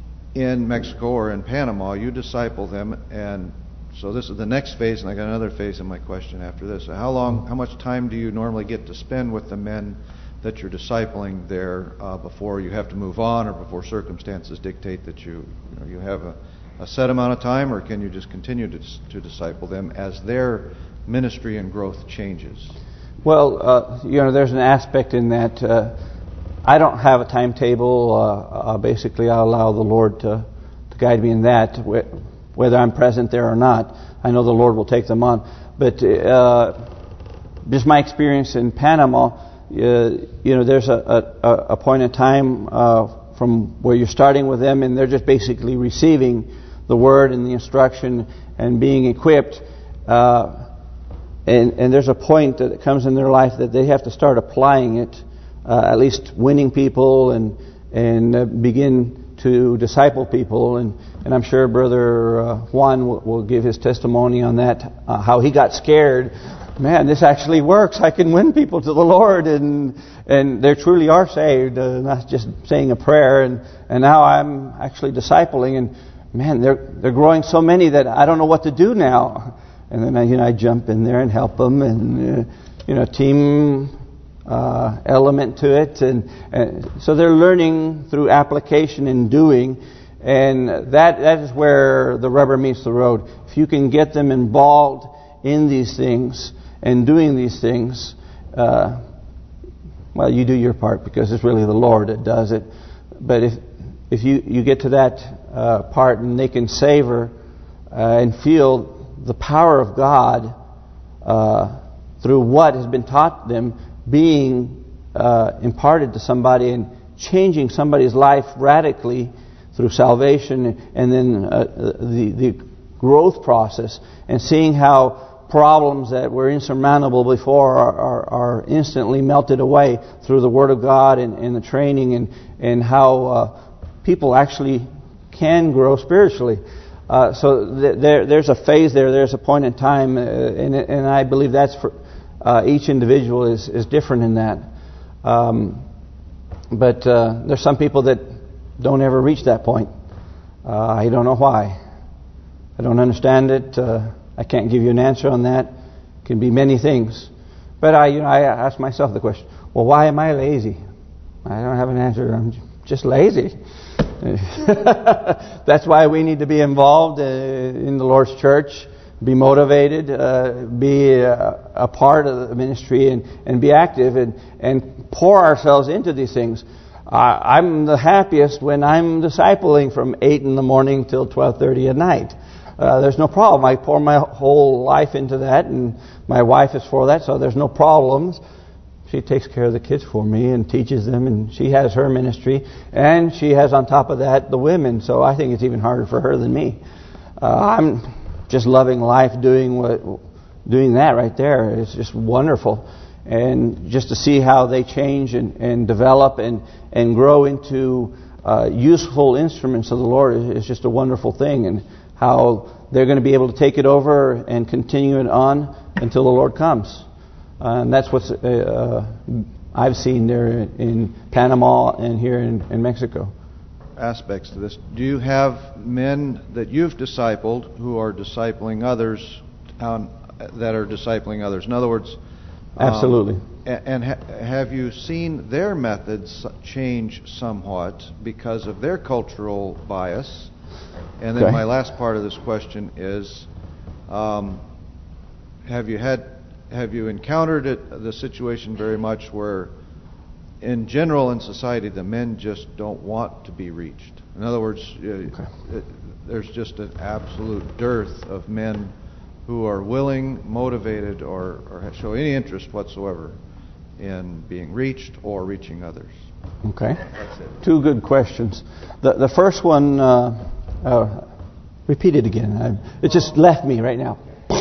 in Mexico or in Panama, you disciple them, and so this is the next phase, and I got another phase in my question after this. How long, how much time do you normally get to spend with the men that you're discipling there uh, before you have to move on, or before circumstances dictate that you, you know, you have a, a set amount of time, or can you just continue to to disciple them as their ministry and growth changes? Well, uh, you know, there's an aspect in that uh, I don't have a timetable. Uh, uh, basically, I allow the Lord to, to guide me in that, wh- whether I'm present there or not. I know the Lord will take them on. But uh, just my experience in Panama, uh, you know, there's a, a, a point in time uh, from where you're starting with them, and they're just basically receiving the word and the instruction and being equipped. Uh, And, and there's a point that comes in their life that they have to start applying it, uh, at least winning people and and uh, begin to disciple people. And, and I'm sure Brother uh, Juan will, will give his testimony on that, uh, how he got scared. Man, this actually works. I can win people to the Lord, and and they truly are saved, uh, not just saying a prayer. And, and now I'm actually discipling, and man, they're they're growing so many that I don't know what to do now. And then I, you know, I jump in there and help them, and uh, you know, team uh, element to it, and, and so they're learning through application and doing, and that that is where the rubber meets the road. If you can get them involved in these things and doing these things, uh, well, you do your part, because it's really the Lord that does it. But if if you you get to that uh, part and they can savor uh, and feel the power of God uh, through what has been taught them being uh, imparted to somebody and changing somebody's life radically through salvation, and then uh, the the growth process, and seeing how problems that were insurmountable before are, are, are instantly melted away through the Word of God and, and the training, and and how uh, people actually can grow spiritually. Uh, so th- there, there's a phase there. There's a point in time, uh, and, and I believe that's for uh, each individual is, is different in that. Um, but uh, there's some people that don't ever reach that point. Uh, I don't know why. I don't understand it. Uh, I can't give you an answer on that. It can be many things. But I, you know, I ask myself the question: well, why am I lazy? I don't have an answer. I'm just lazy. That's why we need to be involved uh, in the Lord's church, be motivated, uh, be a, a part of the ministry, and, and be active, and, and pour ourselves into these things. Uh, I'm the happiest when I'm discipling from eight in the morning till twelve thirty at night. Uh, there's no problem. I pour my whole life into that, and my wife is for that, so there's no problems. She takes care of the kids for me and teaches them, and she has her ministry, and she has on top of that the women. So I think it's even harder for her than me. Uh, I'm just loving life, doing what, doing that right there. It's just wonderful, and just to see how they change and, and develop and and grow into uh, useful instruments of the Lord is, is just a wonderful thing, and how they're going to be able to take it over and continue it on until the Lord comes. Uh, and that's what uh, I've seen there in Panama and here in, in Mexico. Aspects to this. Do you have men that you've discipled who are discipling others, um, that are discipling others? In other words, Absolutely. Um, and and ha- have you seen their methods change somewhat because of their cultural bias? And then Okay. my last part of this question is, um, have you had, have you encountered it, the situation very much where, in general in society, the men just don't want to be reached? In other words, uh, Okay. it, there's just an absolute dearth of men who are willing, motivated, or, or show any interest whatsoever in being reached or reaching others. Okay. That's it. Two good questions. The the first one, uh, uh, repeat it again. I, it just left me right now. The,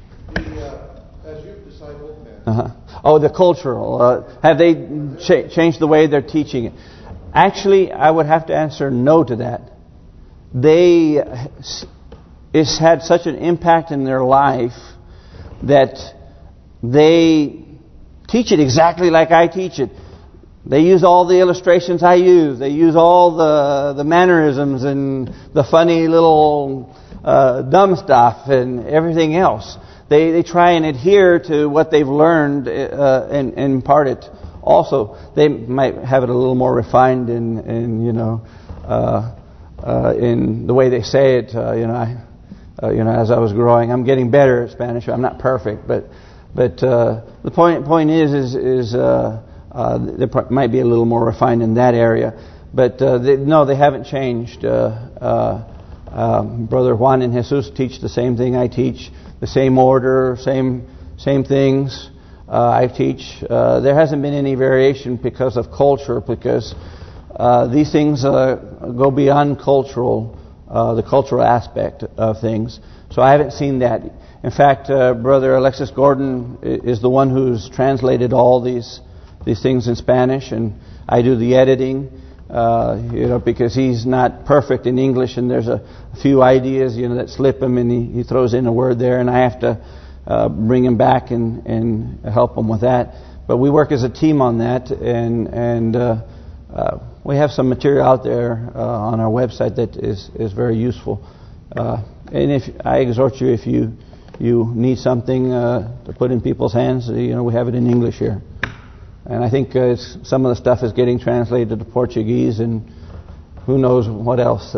uh, as you've discipled men, Uh-huh. Oh, the cultural. Uh, have they cha- changed the way they're teaching it? Actually, I would have to answer no to that. They, it's had such an impact in their life that they teach it exactly like I teach it. They use all the illustrations I use. They use all the the mannerisms and the funny little uh, dumb stuff and everything else. They they try and adhere to what they've learned uh, and, and impart it. Also, they might have it a little more refined in, in you know, uh, uh, in the way they say it. Uh, you know, I, uh, you know, as I was growing, I'm getting better at Spanish. I'm not perfect, but but uh, the point point is is is uh, uh, there might be a little more refined in that area. But uh, they, no, they haven't changed. Uh, uh, um, Brother Juan and Jesus teach the same thing I teach, the same order, same same things. Uh, I teach. Uh, there hasn't been any variation because of culture, because uh, these things uh, go beyond cultural, uh, the cultural aspect of things. So I haven't seen that. In fact, uh, Brother Alexis Gordon is the one who's translated all these these things in Spanish, and I do the editing. Uh, you know, because he's not perfect in English, and there's a few ideas, you know, that slip him, and he, he throws in a word there, and I have to Uh, bring him back and, and help him with that. But we work as a team on that, and and uh, uh, we have some material out there uh, on our website that is is very useful. Uh, and if I exhort you, if you you need something uh, to put in people's hands, you know, we have it in English here. And I think uh, it's, some of the stuff is getting translated to Portuguese, and who knows what else.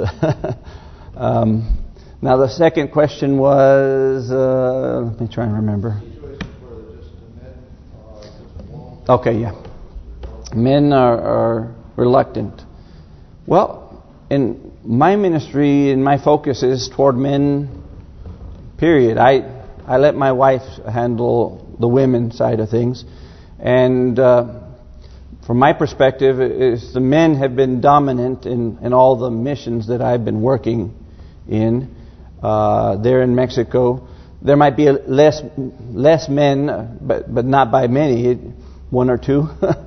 um, Now the second question was, uh, let me try and remember. Okay, yeah. Men are, are reluctant. Well, in my ministry, and my focus is toward men, period. I I let my wife handle the women side of things. And uh, from my perspective, is the men have been dominant in, in all the missions that I've been working in. Uh, there in Mexico, there might be less less men, but but not by many, one or two.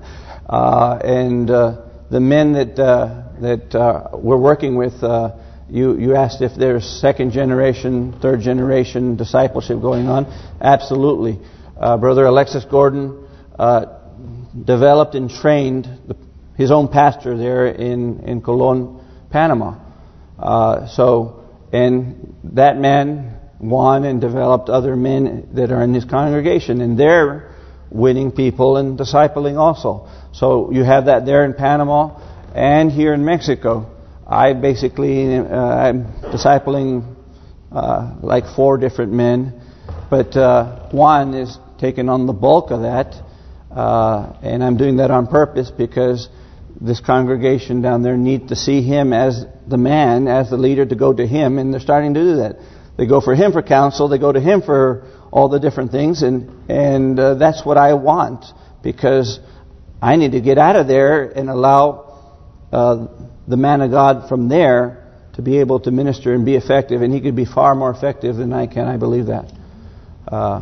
uh, and uh, the men that uh, that uh, we're working with, uh, you you asked if there's second generation, third generation discipleship going on. Absolutely, uh, Brother Alexis Gordon uh, developed and trained the, his own pastor there in in Colón, Panama. Uh, so. And that man won and developed other men that are in his congregation, and they're winning people and discipling also. So you have that there in Panama and here in Mexico. I basically uh, I'm discipling uh, like four different men, but uh, Juan is taking on the bulk of that, uh, and I'm doing that on purpose because this congregation down there need to see him as the man, as the leader, to go to him, and they're starting to do that. They go for him for counsel, they go to him for all the different things, and and uh, that's what I want, because I need to get out of there and allow uh, the man of God from there to be able to minister and be effective, and he could be far more effective than I can. I believe that uh,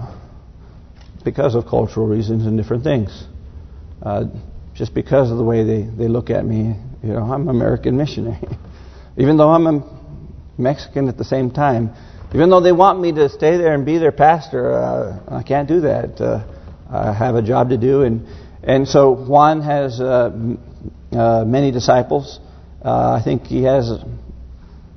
because of cultural reasons and different things. Uh, Just because of the way they, they look at me, you know, I'm an American missionary. Even though I'm a Mexican at the same time. Even though they want me to stay there and be their pastor, uh, I can't do that. Uh, I have a job to do. And and so Juan has uh, uh, many disciples. Uh, I think he has a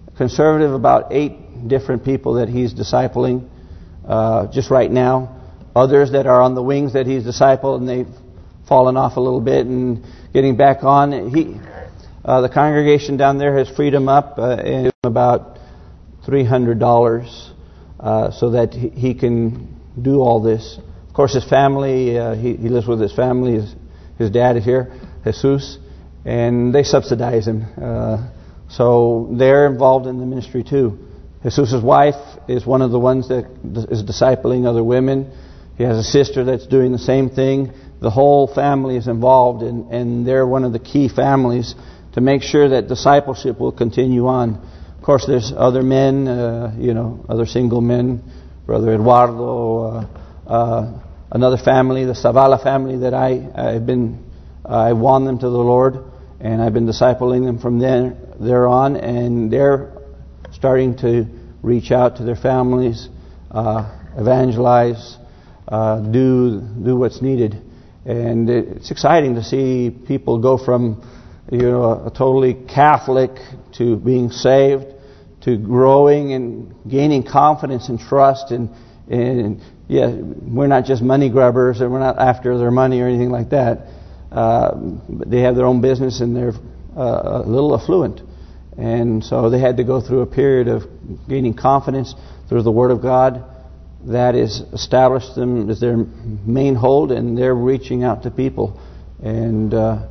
conservative about eight different people that he's discipling uh, just right now. others that are on the wings that he's discipled and they've fallen off a little bit and getting back on. He, uh, the congregation down there has freed him up uh, in about three hundred dollars uh, so that he, he can do all this. Of course, his family, uh, he, he lives with his family. His, his dad is here, Jesus, and they subsidize him. Uh, so they're involved in the ministry too. Jesus' wife is one of the ones that is discipling other women. He has a sister that's doing the same thing. The whole family is involved, and, and they're one of the key families to make sure that discipleship will continue on. Of course, there's other men, uh, you know, other single men, Brother Eduardo, uh, uh, another family, the Zavala family that I, I've been, I won them to the Lord, and I've been discipling them from there, there on, and they're starting to reach out to their families, uh, evangelize, uh, do do what's needed, and it's exciting to see people go from, you know, a, a totally Catholic to being saved, to growing and gaining confidence and trust, and and yeah, we're not just money grubbers, and we're not after their money or anything like that. Uh, but they have their own business and they're uh, a little affluent. And so they had to go through a period of gaining confidence through the Word of God. That is established them as their main hold, and they're reaching out to people. And uh,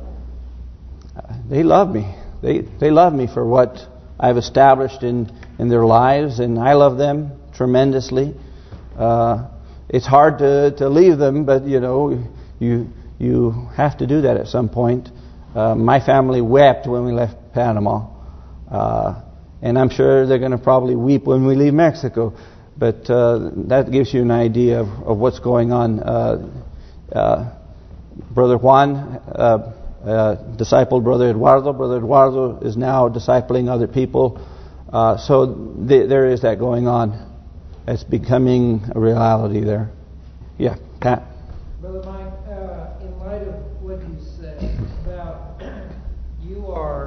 they love me. They they love me for what I've established in, in their lives, and I love them tremendously. Uh, it's hard to, to leave them, but you know, you you have to do that at some point. Uh, my family wept when we left Panama. Uh, and I'm sure they're going to probably weep when we leave Mexico. But uh, that gives you an idea of, of what's going on. Uh, uh, Brother Juan uh, uh, discipled Brother Eduardo. Brother Eduardo is now discipling other people. Uh, so th there is that going on. It's becoming a reality there. Yeah, Pat. Brother Mike, uh, in light of what you said about you are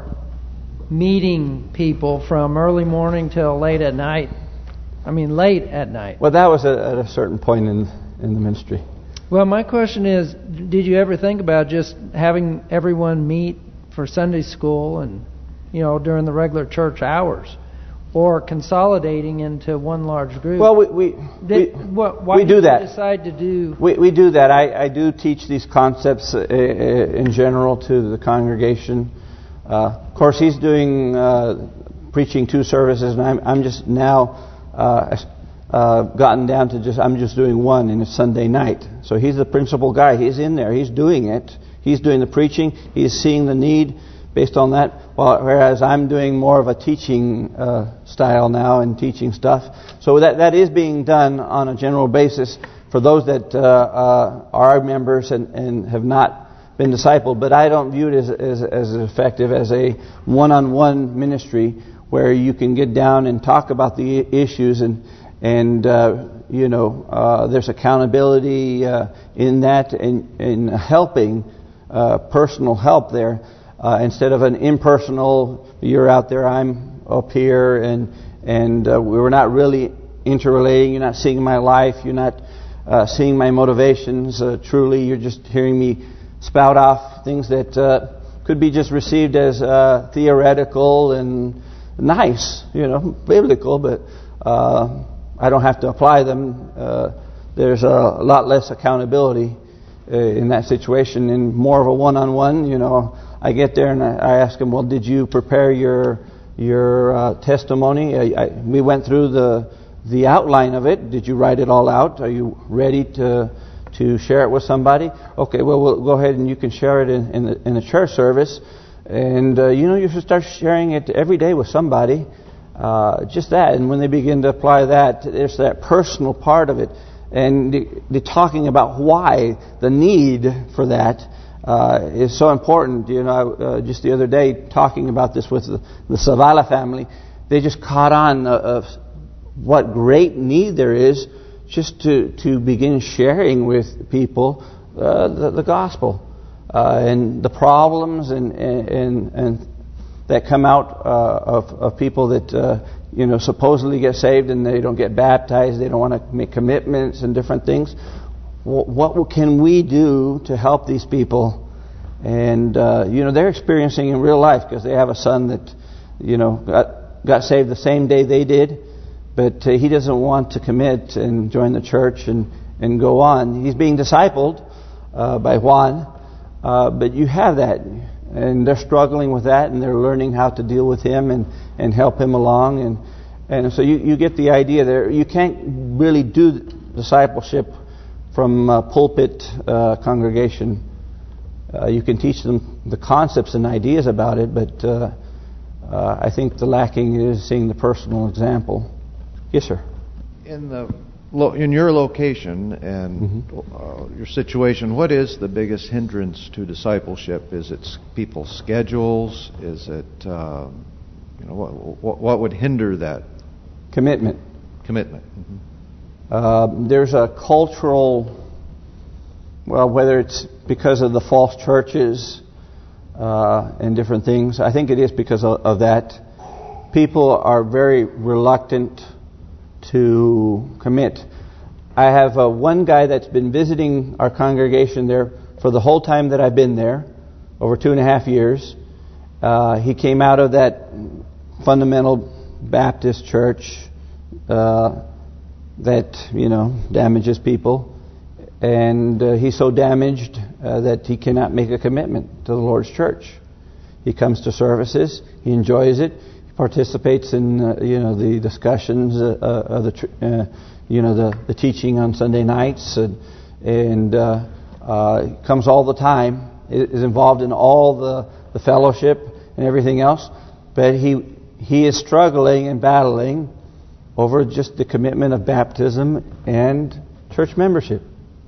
meeting people from early morning till late at night. I mean, late at night. Well, that was a, at a certain point in in the ministry. Well, my question is, did you ever think about just having everyone meet for Sunday school and, you know, during the regular church hours, or consolidating into one large group? Well, we we did, we, what, why we did do you that. decide to do? We we do that. I I do teach these concepts uh, in general to the congregation. Uh, of course, he's doing uh, preaching two services, and I'm I'm just now uh, uh, gotten down to just I'm just doing one, and it's Sunday night. So he's the principal guy. He's in there. He's doing it. He's doing the preaching. He's seeing the need based on that. While, whereas I'm doing more of a teaching uh, style now and teaching stuff. So that that is being done on a general basis for those that uh, uh, are members and, and have not been discipled, but I don't view it as, as as effective as a one-on-one ministry where you can get down and talk about the issues, and and uh, you know uh, there's accountability uh, in that, and in helping uh, personal help there uh, instead of an impersonal. You're out there, I'm up here, and and uh, we're not really interrelating. You're not seeing my life. You're not uh, seeing my motivations uh, truly. You're just hearing me spout off things that uh, could be just received as uh, theoretical and nice, you know, biblical, but uh, I don't have to apply them. Uh, there's a lot less accountability uh, in that situation, and more of a one-on-one. You know, I get there and I, I ask them, well, did you prepare your your uh, testimony? I, I, we went through the the outline of it. Did you write it all out? Are you ready to to share it with somebody? Okay, well, we'll go ahead and you can share it in, in, the, in the church service. And, uh, you know, you should start sharing it every day with somebody. Uh, just that. And when they begin to apply that, there's that personal part of it. And the, the talking about why, the need for that uh, is so important. You know, uh, just the other day, talking about this with the, the Zavala family, they just caught on uh, of what great need there is just to, to begin sharing with people uh, the, the gospel uh, and the problems and and and that come out uh, of of people that uh, you know supposedly get saved and they don't get baptized. They don't want to make commitments and different things. what can we do to help these people? And, uh, you know, they're experiencing in real life because they have a son that, you know, got, got saved the same day they did. But uh, he doesn't want to commit and join the church and, and go on. He's being discipled uh, by Juan. Uh, but you have that. And they're struggling with that. And they're learning how to deal with him and, and help him along. And and so you, you get the idea there. You can't really do discipleship from uh, pulpit uh, congregation. Uh, you can teach them the concepts and ideas about it, but uh, uh, I think the lacking is seeing the personal example. Yes, sir. In the lo- in your location and mm-hmm. uh, your situation, what is the biggest hindrance to discipleship? Is it people's schedules? Is it uh, you know what, what what would hinder that? Commitment. Commitment. Mm-hmm. Uh, there's a cultural, well, whether it's because of the false churches uh, and different things, I think it is because of, of that. People are very reluctant to commit. I have uh, one guy that's been visiting our congregation there for the whole time that I've been there, over two and a half years. Uh, he came out of that fundamental Baptist church uh, that, you know, damages people. And uh, he's so damaged uh, that he cannot make a commitment to the Lord's church. He comes to services, he enjoys it, he participates in uh, you know the discussions, uh, uh, of the tr- uh, you know the, the teaching on Sunday nights, and, and uh, uh, comes all the time. Is involved in all the, the fellowship and everything else, but he he is struggling and battling over just the commitment of baptism and church membership.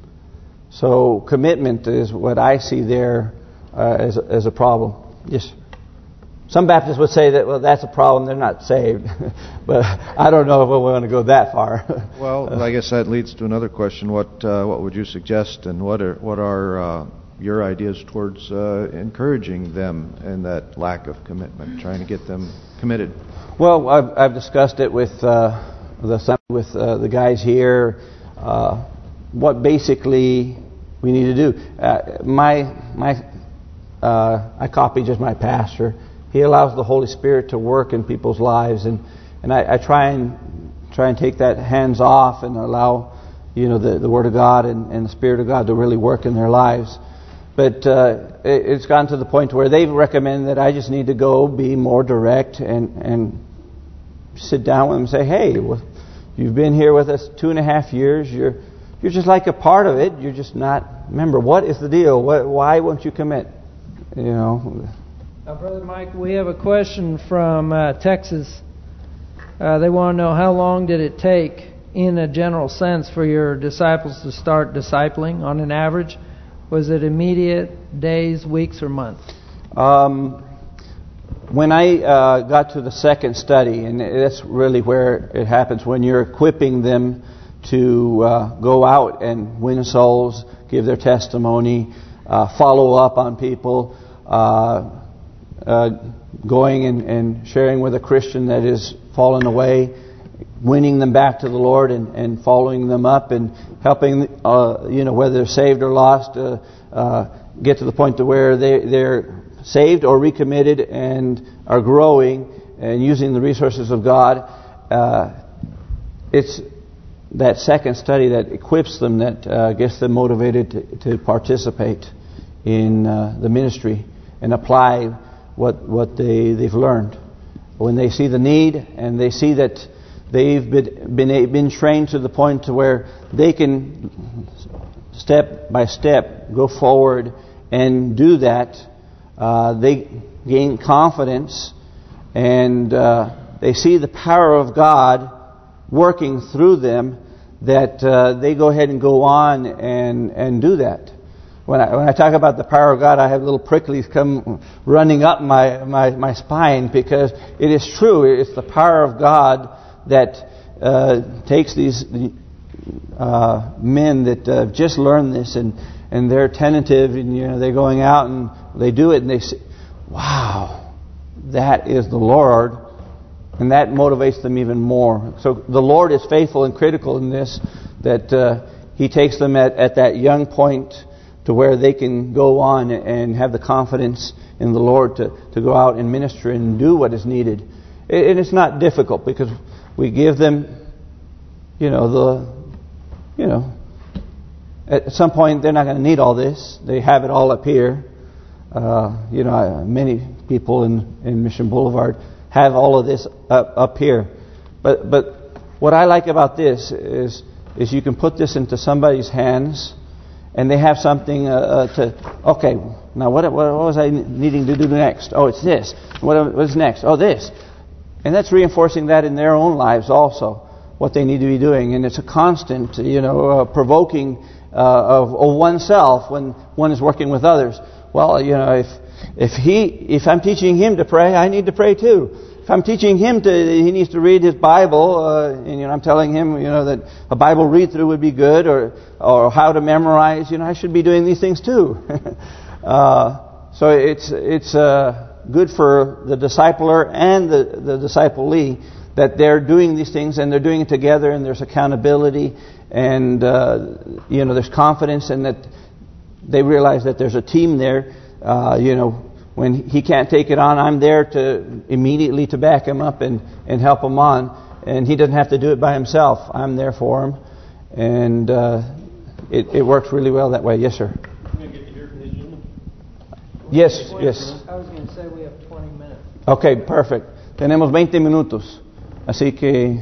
So commitment is what I see there uh, as, a, as a problem. Yes. Some Baptists would say that, well, that's a problem, they're not saved. But I don't know if we want to go that far. Well, I guess that leads to another question. What uh, what would you suggest, and what are, what are uh, your ideas towards uh, encouraging them in that lack of commitment, trying to get them committed? Well, I've, I've discussed it with uh, the with uh, the guys here. Uh, what basically we need to do. Uh, my my uh, I copy just my pastor. He allows the Holy Spirit to work in people's lives, and and I, I try and try and take that hands off and allow you know the the Word of God and, and the Spirit of God to really work in their lives. But uh, it, it's gotten to the point where they recommend that I just need to go be more direct and and sit down with them and say, hey, well, you've been here with us two and a half years. You're you're just like a part of it. You're just not. Remember, what is the deal? What, why won't you commit? You know. Uh, Brother Mike, we have a question from uh, Texas. Uh, they want to know, how long did it take, in a general sense, for your disciples to start discipling on an average? Was it immediate, days, weeks, or months? Um, when I uh, got to the second study, and that's really where it happens, when you're equipping them to uh, go out and win souls, give their testimony, uh, follow up on people, uh, uh, going and, and sharing with a Christian that is fallen away, winning them back to the Lord and, and following them up and helping, uh, you know, whether they're saved or lost, uh, uh, get to the point to where they, they're saved or recommitted and are growing and using the resources of God. Uh, it's that second study that equips them, that uh, gets them motivated to, to participate in uh, the ministry and apply what what they they've learned. When they see the need and they see that they've been been been trained to the point to where they can step by step go forward and do that, uh, they gain confidence and uh, they see the power of God working through them, that uh, they go ahead and go on and and do that. When I when I talk about the power of God, I have little pricklies come running up my my, my spine, because it is true. It's the power of God that uh, takes these uh, men that uh, just learned this, and and they're tentative, and you know they're going out and they do it, and they say, "Wow, that is the Lord." And that motivates them even more. So the Lord is faithful and critical in this, that uh, He takes them at, at that young point to where they can go on and have the confidence in the Lord to, to go out and minister and do what is needed. And it's not difficult because we give them, you know, the, you know, at some point they're not going to need all this. They have it all up here. Uh, you know, many people in, in Mission Boulevard have all of this up, up here. But but what I like about this is is you can put this into somebody's hands, and they have something uh, to. Okay, now what, what what was I needing to do next? Oh, it's this. What what's next? Oh, this. And that's reinforcing that in their own lives also, what they need to be doing. And it's a constant, you know, uh, provoking uh, of, of oneself when one is working with others. Well, you know, if if he if I'm teaching him to pray, I need to pray too. If I'm teaching him to, he needs to read his Bible, uh, and you know, I'm telling him, you know, that a Bible read through would be good, or or how to memorize. You know, I should be doing these things too. uh, so it's it's uh, good for the discipler and the the disciplee that they're doing these things and they're doing it together, and there's accountability, and uh, you know, there's confidence, and that they realize that there's a team there. Uh, you know. When he can't take it on, I'm there to immediately to back him up and, and help him on. And he doesn't have to do it by himself. I'm there for him. And uh, it, it works really well that way. Yes, sir. Can I get to hear from these gentlemen? Yes, yes. I was going to say we have twenty minutes. Okay, perfect. Tenemos veinte minutos. Así que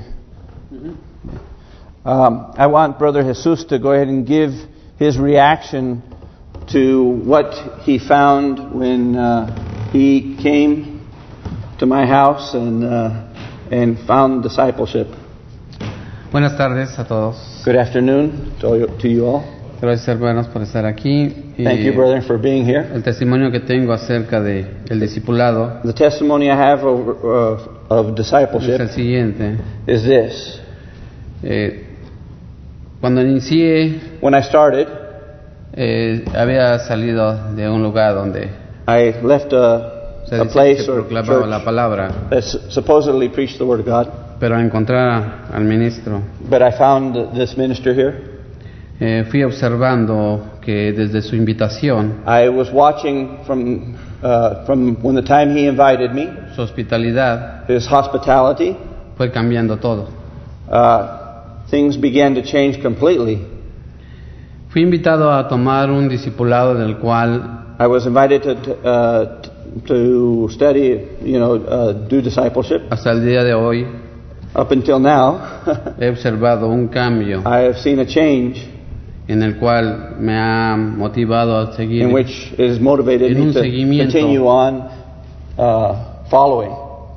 um, I want Brother Jesus to go ahead and give his reaction to what he found when uh, he came to my house and uh, and found discipleship. Buenas tardes a todos. Good afternoon to, to you all. Gracias, hermanos, por estar aquí. Thank you, brother, for being here. El testimonio que tengo acerca de el discipulado The testimony I have of, uh, of es discipleship el siguiente. is this. Eh, cuando inicié, When I started, eh, había salido de un lugar donde I left a, se, a dice place que or proclamaba la church palabra, that supposedly preached the Word of God. pero al encontrar al ministro, But I found this minister here. eh, fui observando que desde su invitación, I was watching from uh, from when the time he invited me, su hospitalidad, his hospitality, fue cambiando todo. uh, things began to change completely. Fui invitado a tomar un discipulado en el cual I was invited to uh, to study, you know, uh, do discipleship. hasta el día de hoy Up until now, he observado un cambio I have seen a change en el cual me ha motivado a seguir in which it has motivated en me un to seguimiento continue on uh, following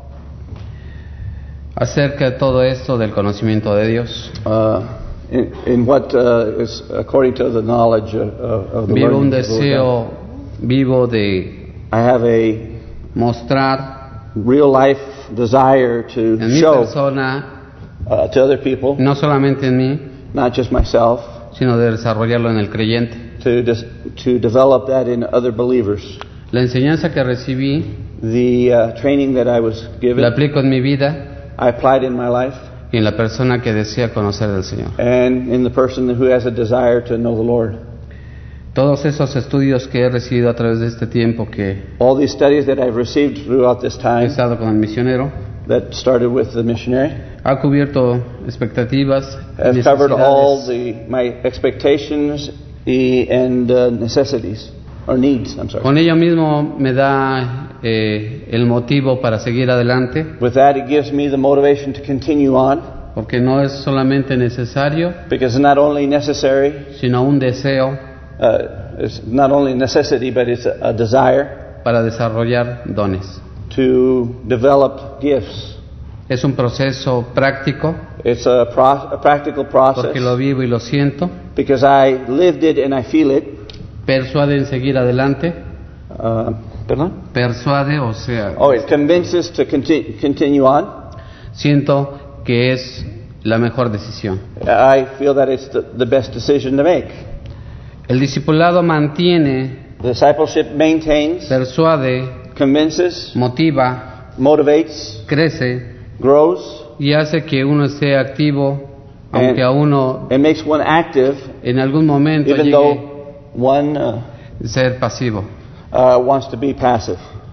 acerca de todo esto del conocimiento de Dios. uh, in, in what uh, is according to the knowledge of, of the Vivo un learning of the Lord God. deseo vivo de I have a mostrar real life desire to en mi show persona, uh, to other people, no solamente en mí, not just myself, sino de desarrollarlo en el creyente. to dis- to develop that in other believers. La enseñanza que recibí The uh, training that I was given, la aplico en mi vida I applied in my life, y en la persona que desea conocer del Señor. and in the person who has a desire to know the Lord. Todos esos estudios que he recibido a través de este tiempo que All these studies that I've received throughout this he time, estado con el misionero, that started with the missionary, ha cubierto expectativas y have covered all necesidades. the my expectations y- and uh, necessities or needs. I'm sorry. Con ello mismo me da eh, el motivo para seguir adelante, With that, it gives me the motivation to continue on, porque no es solamente necesario, because it's not only necessary, sino un deseo uh, it's not only a necessity, but it's a, a desire para desarrollar dones. to develop gifts. Es un proceso práctico, It's a, pro- a practical process, porque lo vivo y lo siento. because I lived it and I feel it. Persuade en seguir adelante. Uh, perdón? Persuade, o sea, Oh, it convinces to conti- continue on. siento que es la mejor decisión. I feel that it's the, the best decision to make. El discipulado mantiene, Discipleship maintains, persuade, convinces, motiva, motivates, crece grows, y hace que uno esté activo aunque a uno It makes one active, en algún momento even llegue though one uh, a ser pasivo. uh, wants to be passive.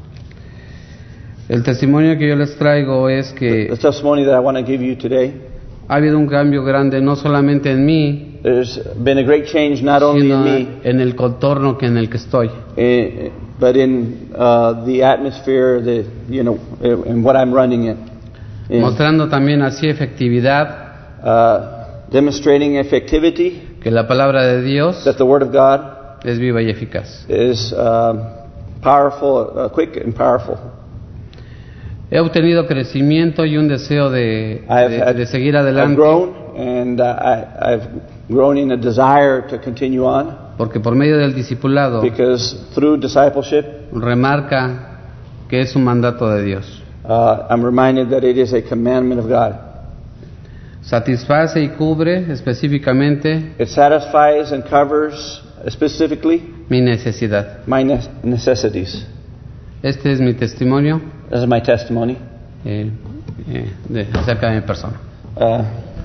El testimonio que yo les traigo es que The testimony that I want to give you today, ha habido un cambio grande no solamente en mí, there's been a great change not only in sino me, en el contorno que en el que estoy. eh, but in uh, the atmosphere, the you know, in what I'm running it, in, Mostrando también así efectividad, uh, demonstrating effectivity, que la palabra de Dios that the Word of God es viva y eficaz. is um, powerful, uh, quick and powerful. He obtenido crecimiento y un deseo de, I've de, had, de seguir I've adelante, grown, and uh, I, I've grown in a desire to continue on, porque por medio del discipulado because through discipleship, remarca que es un mandato de Dios. uh, I'm reminded that it is a commandment of God. Satisface y cubre específicamente It satisfies and covers uh, specifically mi necesidad. my ne- necessities. Este es mi testimonio This is my testimony. eh, eh, de, acerca de mi persona. Uh,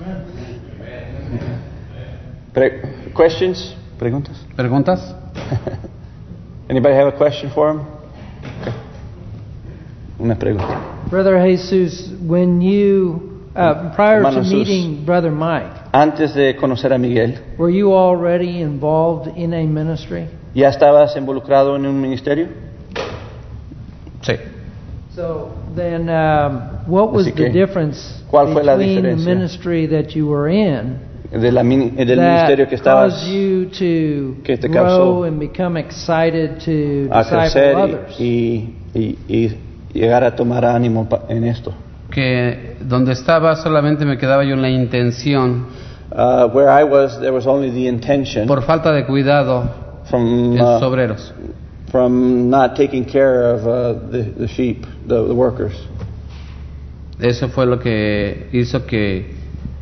pre- questions? Preguntas? ¿Preguntas? Anybody have a question for him? Okay. Una pregunta. Brother Jesus, when you, uh, prior to Hermano Jesús. meeting Brother Mike, Antes de conocer a Miguel, were you already involved in a ministry? ¿ya estabas involucrado en un ministerio? Sí. So then, um, what was Así the que, difference ¿cuál fue la between the diferencia? ministry that you were in De la mini- del that ministerio que estabas caused you to que te grow causó and become excited to a disciple crecer others? y, y, y llegar a tomar ánimo pa- en esto? Que donde estaba solamente me quedaba yo en la intención, Uh, where I was, there was only the intention por falta de cuidado from en uh, sus obreros. from not taking care of uh, the, the sheep, the, the workers. Eso fue lo que hizo que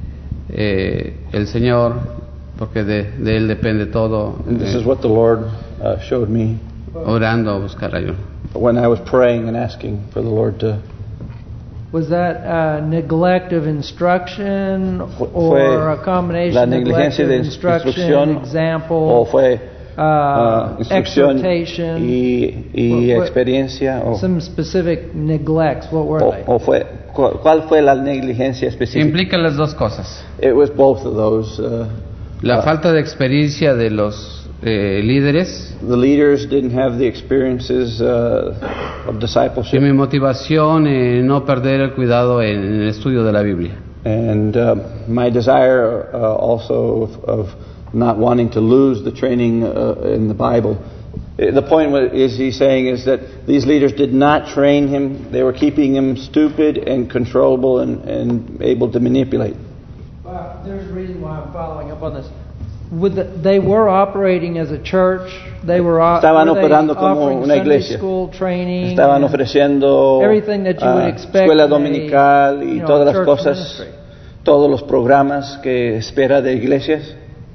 eh, el Señor, porque de, de Él depende todo, And this eh, is what the Lord uh, showed me orando a buscar ayuda. when I was praying and asking for the Lord to. Was that uh, neglect of instruction Fue or a combination la of neglect negligencia of de instruction, instrucción o example, fue uh, uh, instrucción exhortation, y, y What- what- experiencia o, some specific neglects? What were o, they? o fue cu- cuál fue la negligencia específica? Implica las dos cosas. It was both of those. Uh, La Ah. falta de experiencia de los eh, líderes the leaders didn't have the experiences uh, of y discipleship, mi motivación en no perder el cuidado en, en el estudio de la Biblia. and uh, my desire uh, also of, of not wanting to lose the training uh, in the Bible. Uh, The point wa- is he's saying is that these leaders did not train him; they were keeping him stupid and controllable and, and able to manipulate. Well, there's a reason why I'm following up on this. With the, they were operating as a church. They were, o- Estaban were they operando como offering una Sunday iglesia. school training. Estaban and ofreciendo everything that you would ah, expect escuela in a, dominical y you know, todas las church cosas, ministry. todos los programas que espera de iglesias.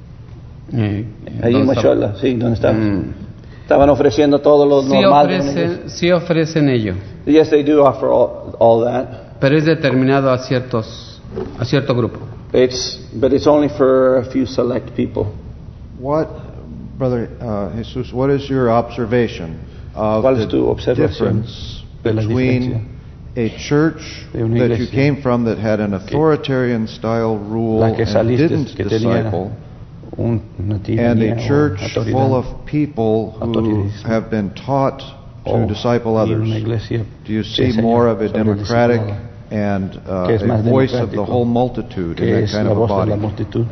Eh, Allí en entonces, Huachola, sí, donde estaban. mm, Estaban ofreciendo todo lo sí, normal de una iglesia. ofrecen, sí ofrecen ello, Yes, they do offer all, all that. pero es determinado a ciertos a cierto grupo. It's, but it's only for a few select people. What, Brother uh, Jesus, what is your observation of ¿Cuál es the tu observación difference de la between a church de una that you iglesia came from that had an authoritarian style rule La que and saliste, didn't que tenía disciple, un, una and tiranía a o church autoridad, full of people who Autoridismo. have been taught to o- disciple y others? una iglesia Do you que see enseña more of a sobre el democratic discipulado, and uh, que es a más voice of the democrático, whole multitude in que that es kind la of a voz de la body? multitud?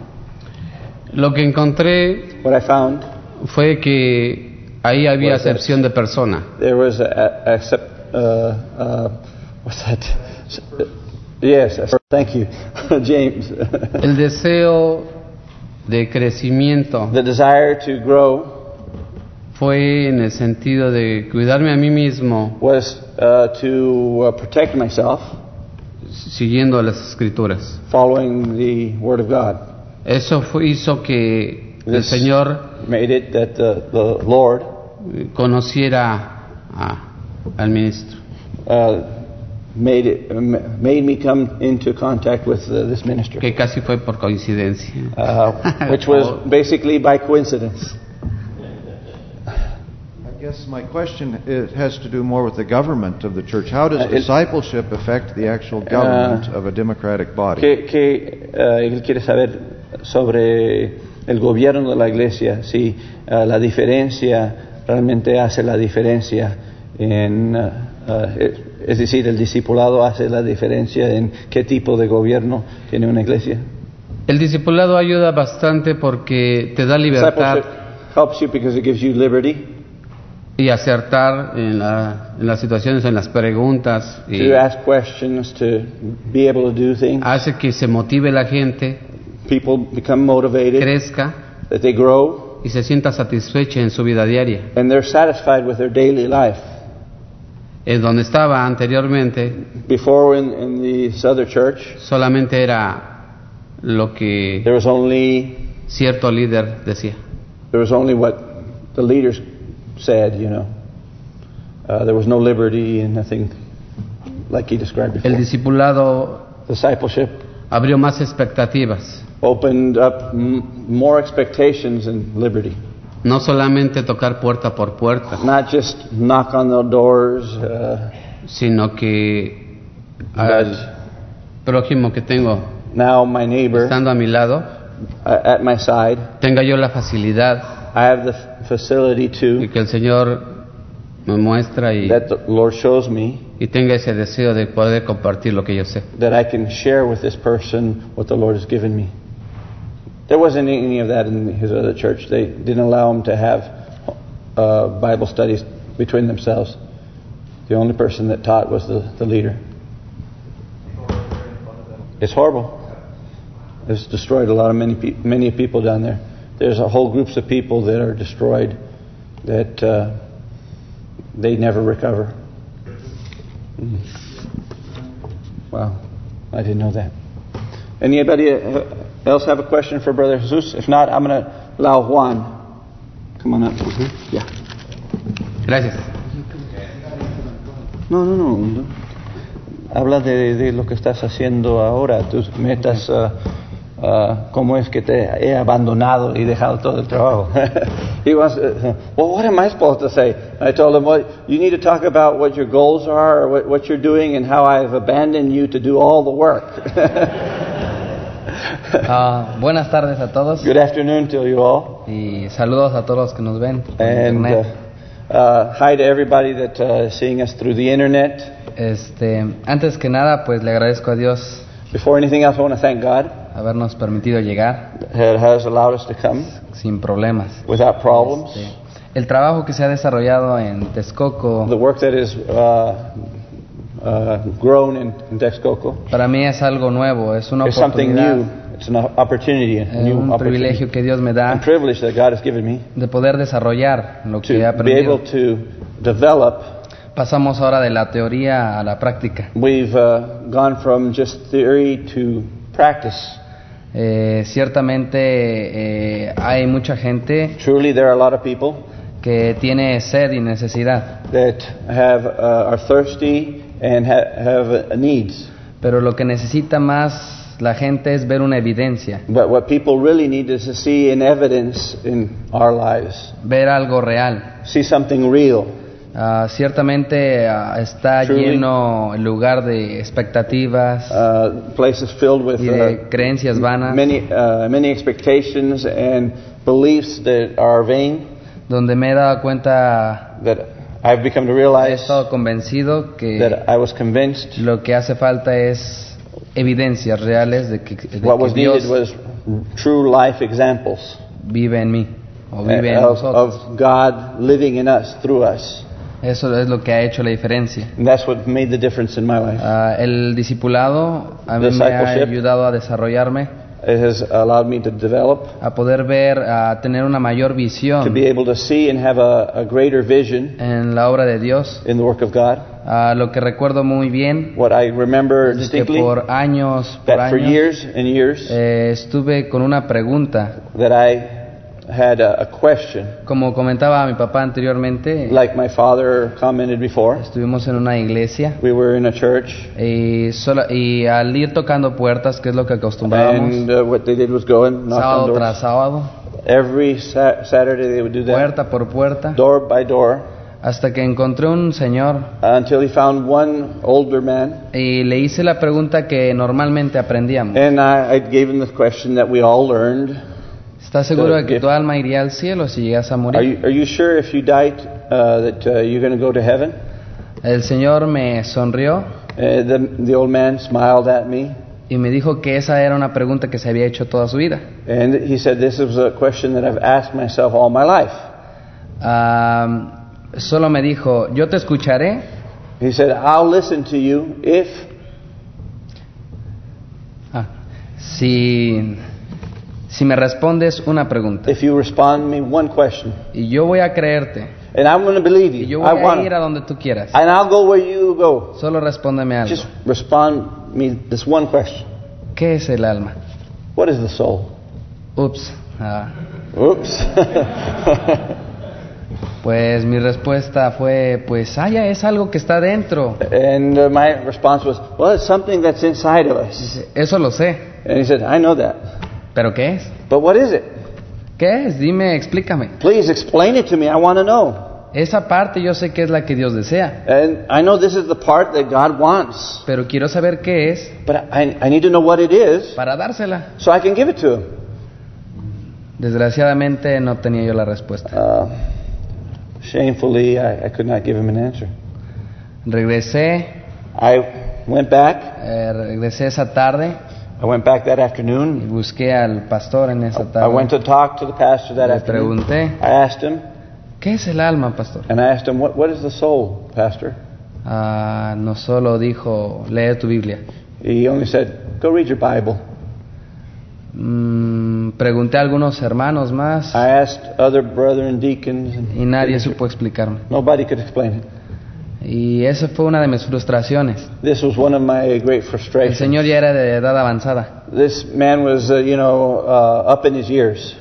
Lo que encontré What I found, fue que ahí había What is that? acepción de persona. there was a, a, a uh, uh, what's that? Yes, thank you, James. El deseo de crecimiento The desire to grow fue en el sentido de cuidarme a mí mismo was uh, to uh, protect myself, siguiendo las escrituras. following the Word of God. Eso fue, hizo que el This Señor made it that the, the Lord conociera a- al ministro. uh, made it, made me come into contact with uh, this minister, que casi fue por coincidencia. uh, which was basically by coincidence. I guess my question is, has to do more with the government of the church. How does Uh, el- discipleship affect the actual government of a democratic body? Que, que uh, él quiere saber sobre el gobierno de la iglesia, si uh, la diferencia realmente hace la diferencia en, uh, uh, es decir, el discipulado hace la diferencia en qué tipo de gobierno tiene una iglesia. El discipulado ayuda bastante porque te da libertad Discipleship helps you because it gives you liberty y acertar en, la, en las situaciones, en las preguntas, y to ask questions, to be able to do things. hace que se motive la gente, People become motivated, crezca that they grow, y se sienta satisfecha en su vida diaria. and they're satisfied with their daily life. En donde estaba anteriormente Before in, in this other church, solamente era lo que there was only cierto líder decía. there was only what the leaders said, you know. Uh, there was no liberty and nothing like he described before. El discipulado Discipleship abrió más expectativas, opened up m- more expectations and liberty. no solamente tocar puerta por puerta, Not just knock on the doors, uh, sino que al prójimo que tengo now my neighbor estando a mi lado, uh, at my side, tenga yo la facilidad I have the f- facility y to, que el Señor me muestra y, that the Lord shows me, y tenga ese deseo de poder compartir lo que yo sé. that I can share with this person what the Lord has given me. There wasn't any of that in his other church. They didn't allow him to have uh, Bible studies between themselves. The only person that taught was the, the leader. It's horrible. It's destroyed a lot of many pe- many people down there. There's a whole groups of people that are destroyed that uh, they never recover. Mm. Wow, I didn't know that. Anybody else have a question for Brother Jesus? If not, I'm going to allow Juan. Come on up. Mm-hmm. Yeah. Gracias. No, no, no, no. Habla de, de lo que estás haciendo ahora, tus metas, uh, uh, cómo es que te he abandonado y dejado todo el trabajo. He wants, uh, well, what am I supposed to say? I told him, well, you need to talk about what your goals are, or what, what you're doing, and how I've abandoned you to do all the work. Uh, buenas tardes a todos Good afternoon to you all, y saludos a todos los que nos ven por and internet. uh, uh, hi to everybody that uh, is seeing us through the internet. Este, antes que nada, pues le agradezco a Dios Before anything else, I want to thank God habernos permitido llegar that has allowed us to come sin problemas. without problems. Este, el trabajo que se ha desarrollado en Texcoco The work that is uh, uh, grown in, in Texcoco para mí es algo nuevo, es una is something oportunidad, new. It's an opportunity, a eh, new un privilegio opportunity, que Dios me and da privilege that God has given me de poder desarrollar lo to que he be aprendido. able to develop. Pasamos ahora de la teoría a la práctica. We've uh, gone from just theory to practice. Eh, ciertamente eh, hay mucha gente Truly, there are a lot of people que tiene sed y necesidad, that have uh, are thirsty and ha- have uh, needs. pero lo que necesita más la gente es ver una evidencia, But what people really need is to see an evidence in our lives, ver algo real. see something real. Ah, ciertamente ah, está Truly. lleno el lugar de expectativas Uh, places filled with y de uh, creencias vanas, many uh, many expectations and beliefs that are vain. donde me he dado cuenta, That I've become to he realize estado convencido que that I was convinced lo que hace falta es evidencias reales de que, de what que was Dios needed was true life examples vive en mí o vive en uh, of, nosotros. of God living in us, through us. Eso es lo que ha hecho la diferencia. And that's what made the difference in my life. Ah, el discipulado a mí me ha Discipleship. ayudado a desarrollarme, It has allowed me to develop, a poder ver, a tener una mayor to visión be able to see and have a, a greater vision en la obra de Dios. in the work of God. Ah, lo que recuerdo muy bien What I remember es que distinctly, por años, por that for años, years and years, eh, estuve con una pregunta that I had a, a question, Como comentaba mi papá anteriormente, like my father commented before. estuvimos en una iglesia We were in a church, y, sola- y al ir tocando puertas, que es lo que acostumbrábamos, and uh, what they did was go and knock on sábado doors. tras sábado, Every sa- Saturday they would do that, puerta por puerta, door by door, hasta que encontré un señor until he found one older man. y le hice la pregunta que normalmente aprendíamos. And I, I gave him the question that we all learned. ¿Estás seguro de que tu alma iría al cielo si llegas a Are morir? you, are you sure if you died uh, that uh, you're going to go to heaven? El señor me sonrió Uh, the, the old man smiled at me, y me dijo que esa era una pregunta que se había hecho toda su vida. and he said, this is a question that I've asked myself all my life. Ah, solo me dijo, yo te escucharé He said, I'll listen to you if, ah, si, si me respondes una pregunta. if you respond me one question. Y yo voy a creerte. And I'm going to believe Y you. yo I voy a want ir a to. donde tú quieras. And I'll go where you go. Solo respóndeme algo. Just respond me this one question. ¿Qué es el alma? What is the soul? Ups. Ah, Oops. pues mi respuesta fue, pues, ah, ya es algo que está dentro. And uh, my response was, well, it's something that's inside of us. Dice, eso lo sé. And he said, I know that. ¿Pero qué es? But what is it? ¿Qué es? Dime, explícame. Please explain it to me. I want to know. Esa parte yo sé que es la que Dios desea, And I know this is the part that God wants. pero quiero saber qué es But I, I need to know what it is para dársela. so I can give it to him. Desgraciadamente no tenía yo la respuesta. Uh, shamefully, I, I could not give him an answer. Regresé, I went back. eh, regresé esa tarde I went back that y afternoon. busqué al pastor en esa I went tarde. to talk to the pastor that Le afternoon. pregunté, I asked him, ¿qué es el alma, pastor? and I asked him, what, what is the soul, pastor? Ah, no solo dijo, lee tu Biblia. He only said, go read your Bible. Mm, pregunté a algunos hermanos más I asked other brethren, deacons, and y nadie supo explicarme. nobody could explain it. Y esa fue una de mis frustraciones. This was one of my great El frustrations. Señor ya era de edad avanzada This man was, uh, you know, uh, up in his years.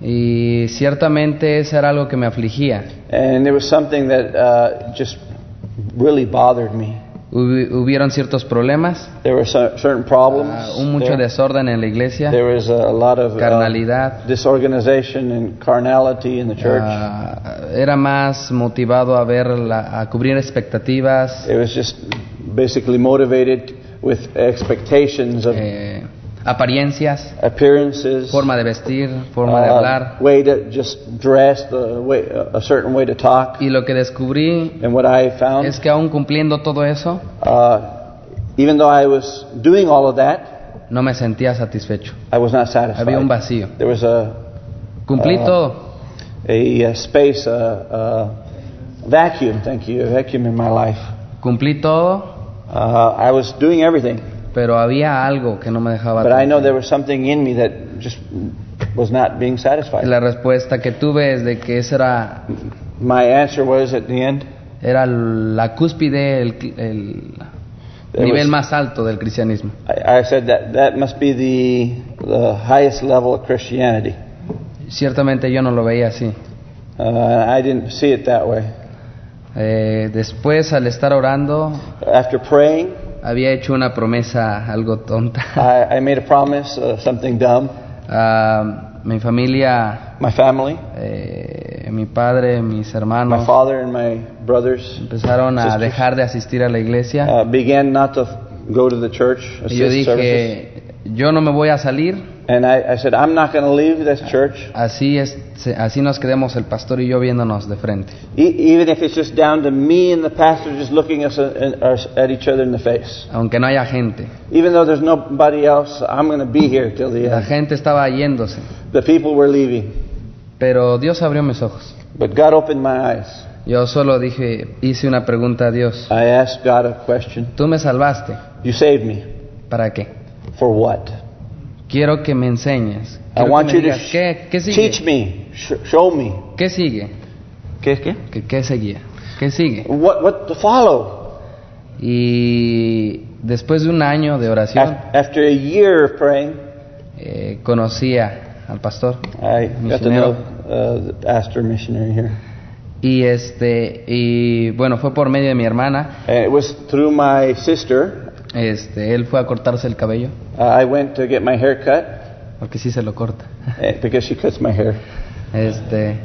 y ciertamente eso era algo que me afligía. And there was something that uh, just really bothered me. Hubi- Hubieron ciertos problemas, There were cer- certain problems. ah, un mucho there. desorden en la iglesia, There was a lot of uh, carnalidad. disorganization and carnality in the church. Ah, era más motivado a ver la- a cubrir expectativas, It was just basically motivated with expectations of eh, apariencias, appearances, forma de vestir, forma de uh, hablar. way to just dress, the way, a certain way to talk. Y lo que descubrí And what I found, es que aún cumpliendo todo eso, uh, even though I was doing all of that, no me sentía satisfecho. I was not satisfied. Había un vacío. There was a Cumplí Ah. todo, a, uh space, a, a vacuum. Thank you, a vacuum in my life. cumplí todo, Uh, I was doing everything, pero había algo que no me dejaba. but I know tranquilo. there was something in me that just was not being Y satisfied. la respuesta que tuve es de que esa era, My answer was at the end, era la cúspide, el, el There nivel was- más alto del cristianismo. I, I said that that must be the the highest level of Christianity. Ciertamente yo no lo veía así. Uh, I didn't see it that way. Eh, después, al estar orando, After praying, había hecho una promesa algo tonta. I, I made a promise, uh, something dumb. Ah, mi familia, My family, eh, mi padre, mis my hermanos, father and my brothers empezaron a sisters, dejar de asistir a la iglesia. uh, began not to go to the church, Y yo assist services. dije, yo no me voy a salir, And I, I said, I'm not going to leave this church, así es, se- así nos quedemos el pastor y yo viéndonos de frente. e- even if it's just down to me and the pastor just looking us in, us- at each other in the face. Aunque no haya gente. Even though there's nobody else, I'm going to be here till the La end. gente estaba yéndose, The people were leaving, pero Dios abrió mis ojos. but God opened my eyes. Yo solo dije, hice una pregunta a Dios. I asked God a question. Tú me salvaste, You saved me. ¿para qué? For what? Quiero que me enseñes. I Quiero want que me you to digas, sh- ¿qué, qué sigue? teach me, sh- show me. ¿Qué sigue? ¿Qué, qué? ¿Qué, qué seguía? ¿Qué sigue? What, what to follow? Y después de un año de oración, Af- After a year of praying, eh, conocí a- al pastor, I got to misionero, know uh, the pastor missionary here. Y este y bueno, fue por medio de mi hermana. And it was through my sister. Este, él fue a cortarse el cabello. Uh, I went to get my hair cut. Porque sí se lo corta. uh, because she cuts my hair. Este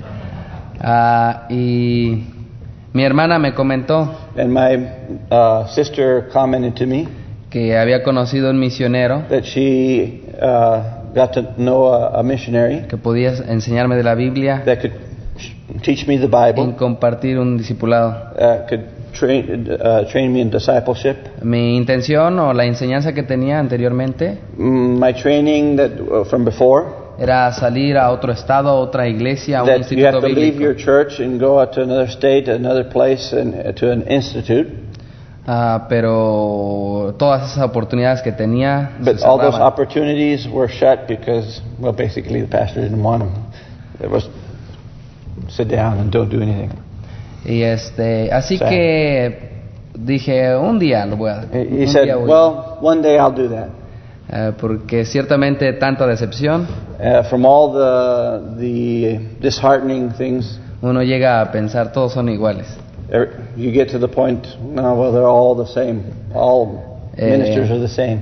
uh, y mi hermana me comentó And my uh, sister commented to me que había conocido un misionero that she uh, got to know a, a missionary que podía enseñarme de la Biblia that could sh- teach me the y Bible, compartir un discipulado. uh, could train uh, train me in discipleship. Mi intención o la enseñanza que tenía anteriormente Mm, My training that uh, from before, era salir a otro estado, a otra iglesia, a un that you have instituto to leave your bíblico. church and go out to another state, another place, and uh, to an institute. Ah, pero todas esas oportunidades que tenía se But all those cerraban. opportunities were shut because, well, basically the pastor didn't want them. It was sit down and don't do anything. Y este, así Sad. que dije, un día lo voy a He he un said, día voy. well, one day I'll do that. Eh, porque ciertamente tanta decepción, Uh, from all the the disheartening things, uno llega a pensar todos son iguales. er, you get to the point, no, well, they're all the same. All Eh, ministers are the same.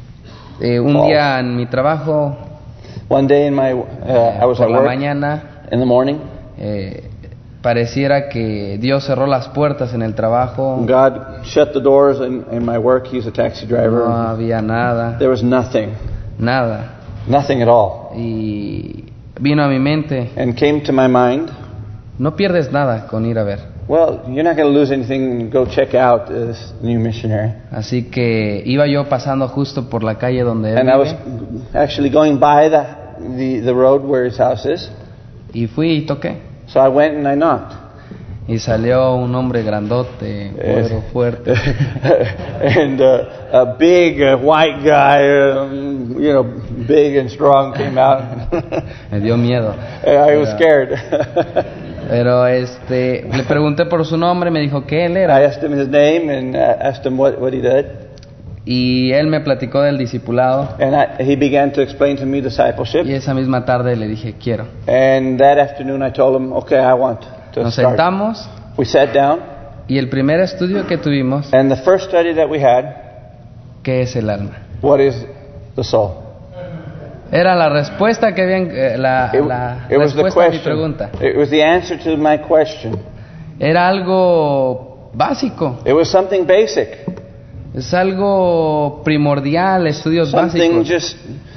Eh, un False. día en mi trabajo, One day in my, uh, I was por at la work mañana, in the morning. eh, pareciera que Dios cerró las puertas en el trabajo, God shut the doors in, in my work. He's a taxi driver. no había nada, There was nothing, nada. nothing at all. Y vino a mi mente, And came to my mind, no pierdes nada con ir a ver. well, you're not going to lose anything. Go check out this new missionary. Así que iba yo pasando justo por la calle donde él And I was vive, actually going by the, the, the road where his house is. y fui y toqué. So I went and I knocked. Y salió un hombre grandote, cuero fuerte. and uh, a big uh, white guy, um, you know, big and strong came out. Me dio miedo. I was scared. Pero este, le pregunté por su nombre, me dijo que él I era. asked him his name and uh, asked him what, what he did. Y él me platicó del discipulado. And I, he began to explain to me discipleship. Y esa misma tarde le dije, quiero. And that afternoon I told him, okay, I want to Nos start. sentamos We sat down, y el primer estudio que tuvimos, and the first study that we had, ¿qué es el alma? what is the soul? Era la respuesta que habían, eh, la, It, la it was the respuesta a mi question. pregunta. It was the answer to my question. Era algo básico, It was something basic. es algo primordial, estudios Something básicos. just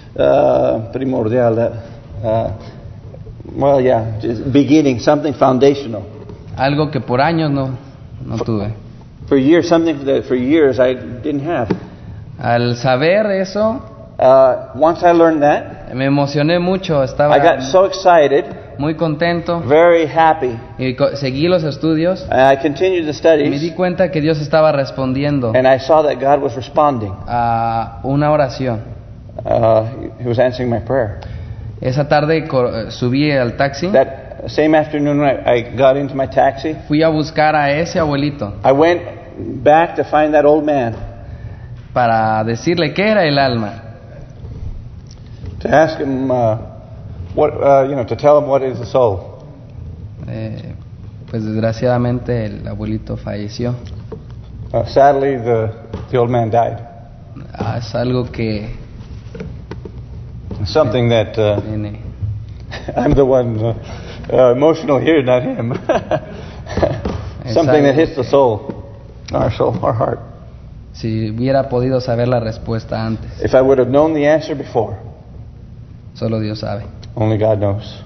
uh, primordial. Uh, uh, well, yeah, just beginning, something foundational. Algo que por años no, no tuve. For years, something that for years I didn't have. Al saber eso, Uh, once I learned that, me emocioné mucho, estaba I got so excited, muy contento very happy. y co- seguí los estudios I continued the y me di studies, cuenta que Dios estaba respondiendo and I saw that God was responding. a una oración. Uh, he was answering my prayer. Esa tarde co- subí al taxi, That same afternoon, when I, I got into my taxi. fui a buscar a ese abuelito I went back to find that old man, para decirle qué era el alma. to ask him uh, what, uh, you know, to tell him what is the soul. Eh, pues desgraciadamente el abuelito falleció. Uh, sadly, the the old man died. Ah, es algo que Something that uh, tiene. I'm the one uh, uh, emotional here, not him. Something that hits the soul, our soul, our heart. Si hubiera podido saber la respuesta antes, If I would have known the answer before, solo Dios sabe. only God knows.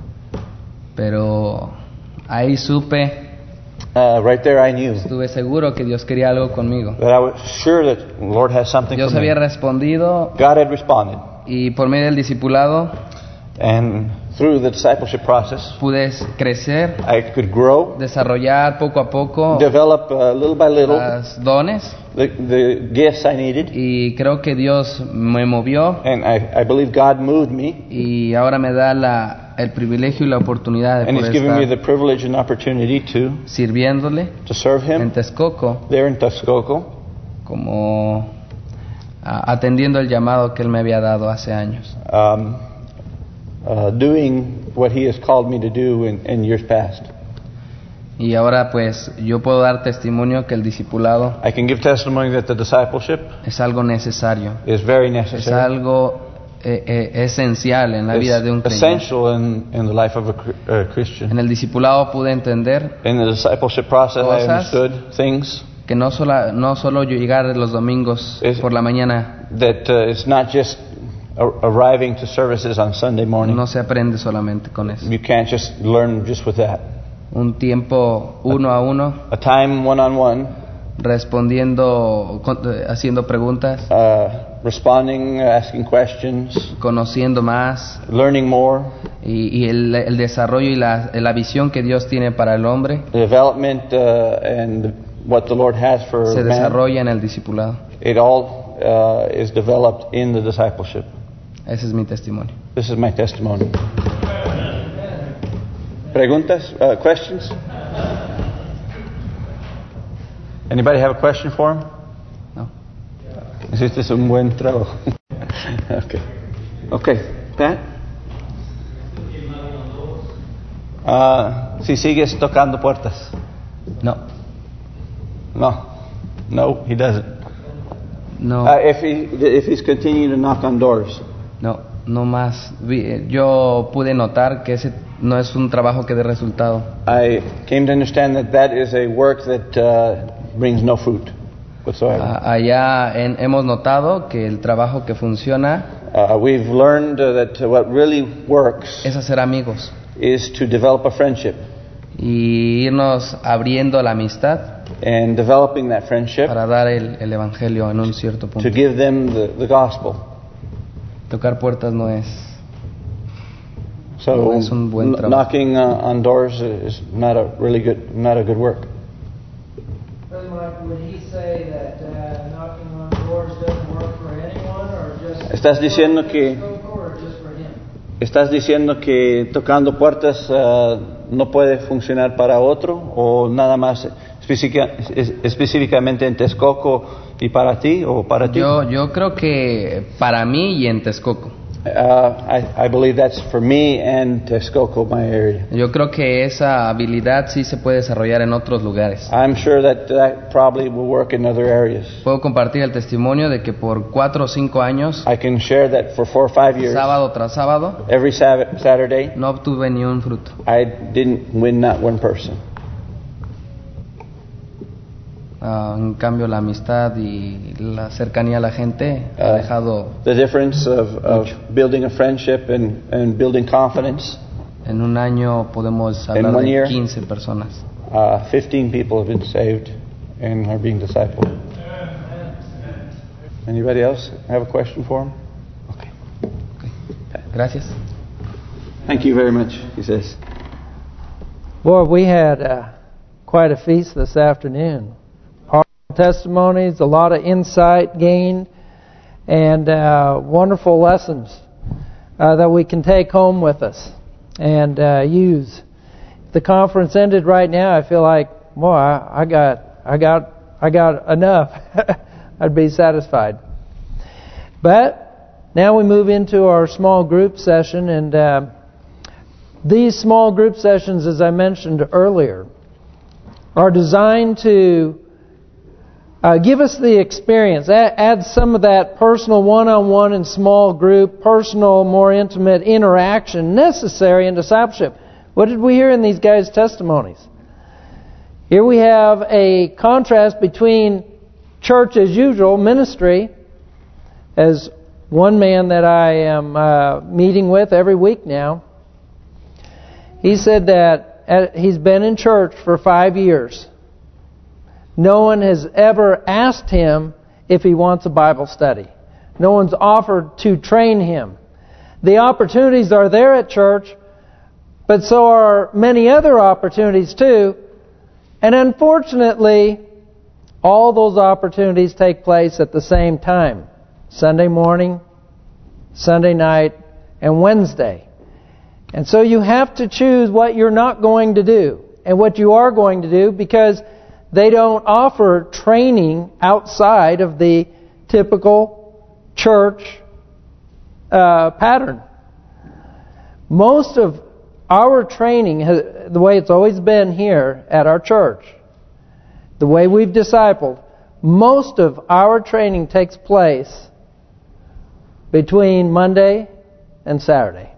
Pero ahí supe, Uh, right there, I knew estuve seguro que Dios quería algo conmigo. that I was sure that the Lord has something Dios for me. había respondido God had responded, y por medio del discipulado and through the discipleship process, pude crecer, I could grow, desarrollar poco a poco develop uh, little by little los dones the, the gifts I needed, y creo que Dios me movió and I, I believe God moved me, y ahora me da la, el privilegio y la oportunidad de and He's poder given me the estar privilege and opportunity to sirviéndole to serve en Him Texcoco there in Texcoco, como a- atendiendo el llamado que Él me había dado hace años. um, uh, doing what He has called me to do in, in years past. Y ahora pues yo puedo dar testimonio que el discipulado I can give testimony that the discipleship es algo necesario, is very es necessary. algo eh, eh, esencial en la vida de un It's creyente. essential in, in the life of a cr- uh, Christian. En el discipulado pude entender In the discipleship process, I Cosas. understood things que no solo, no solo yo llegar los domingos Es- por la mañana that uh, it's not just a- arriving to services on Sunday morning. no se aprende solamente con eso. You can't just learn just with that. Un tiempo uno a uno, A time one-on-one, respondiendo, con- eh, haciendo preguntas, uh, responding, asking questions, conociendo más learning more, y, y el, el desarrollo y la, la visión que Dios tiene para el hombre the development uh, and what the Lord has for se man. desarrolla en el discipulado. It all uh, is developed in the discipleship. Ese es mi testimonio. This is my testimony. Preguntas? Uh, questions? Anybody have a question for him? No. Este es un buen trabajo. Okay. Okay. Pat? Uh, si sigues tocando puertas. No, No. No, he doesn't. no, Uh, if he if he's continuing to knock on doors. no, no más. Vi- Yo pude notar que ese no es un trabajo que dé resultado. I came to understand that that is a work that uh, brings no fruit whatsoever. A- Allá en- hemos notado que el trabajo que funciona Uh, we've learned uh, that what really works es hacer amigos is to develop a friendship, y irnos abriendo la amistad and developing that friendship para dar el, el evangelio en un cierto to punto. give them the, the gospel. Tocar puertas no es So No es un buen kn- trabajo. knocking uh, on doors is not a really good not a good work. Brother Mike, would he say that uh, knocking on doors doesn't work for anyone, or just Estás diciendo que or just for him? estás diciendo que tocando puertas uh, no puede funcionar para otro, o nada más específica- es- específicamente en Texcoco y para ti o para ti. yo yo creo que para mí y en Texcoco. Uh, I, I believe that's for me and Texcoco, my area. Yo creo que esa habilidad sí se puede desarrollar en otros lugares. I'm sure that that probably will work in other areas. Puedo compartir el testimonio de que por cuatro o cinco años, I can share that for four or five years, sábado tras sábado, every Sab- Saturday, no obtuve ni un fruto. I didn't win not one person. Ah, en cambio, la amistad y la cercanía a la gente ha Ah. dejado The difference of, of building a friendship and, and building confidence. en un año podemos hablar one de year. quince personas. Uh, Fifteen people have been saved and are being discipled. Anybody else have a question for him? Okay. Gracias. Thank you very much, he says. Boy, we had uh, quite a feast this afternoon. Powerful testimonies, a lot of insight gained, and uh, wonderful lessons uh, that we can take home with us and uh, use. If the conference ended right now, I feel like, boy, I, I got, I got, I got enough. I'd be satisfied. But now we move into our small group session, and uh, these small group sessions, as I mentioned earlier, are designed to uh, give us the experience, add, add some of that personal one-on-one and small group, personal, more intimate interaction necessary in discipleship. What did we hear in these guys' testimonies? Here we have a contrast between church as usual, ministry, as one man that I am uh, meeting with every week now. He said that at, he's been in church for five years. No one has ever asked him if he wants a Bible study. No one's offered to train him. The opportunities are there at church, but so are many other opportunities too. And unfortunately, all those opportunities take place at the same time. Sunday morning, Sunday night, and Wednesday. And so you have to choose what you're not going to do and what you are going to do, because they don't offer training outside of the typical church uh, pattern. Most of our training, the way it's always been here at our church, the way we've discipled, most of our training takes place between Monday and Saturday.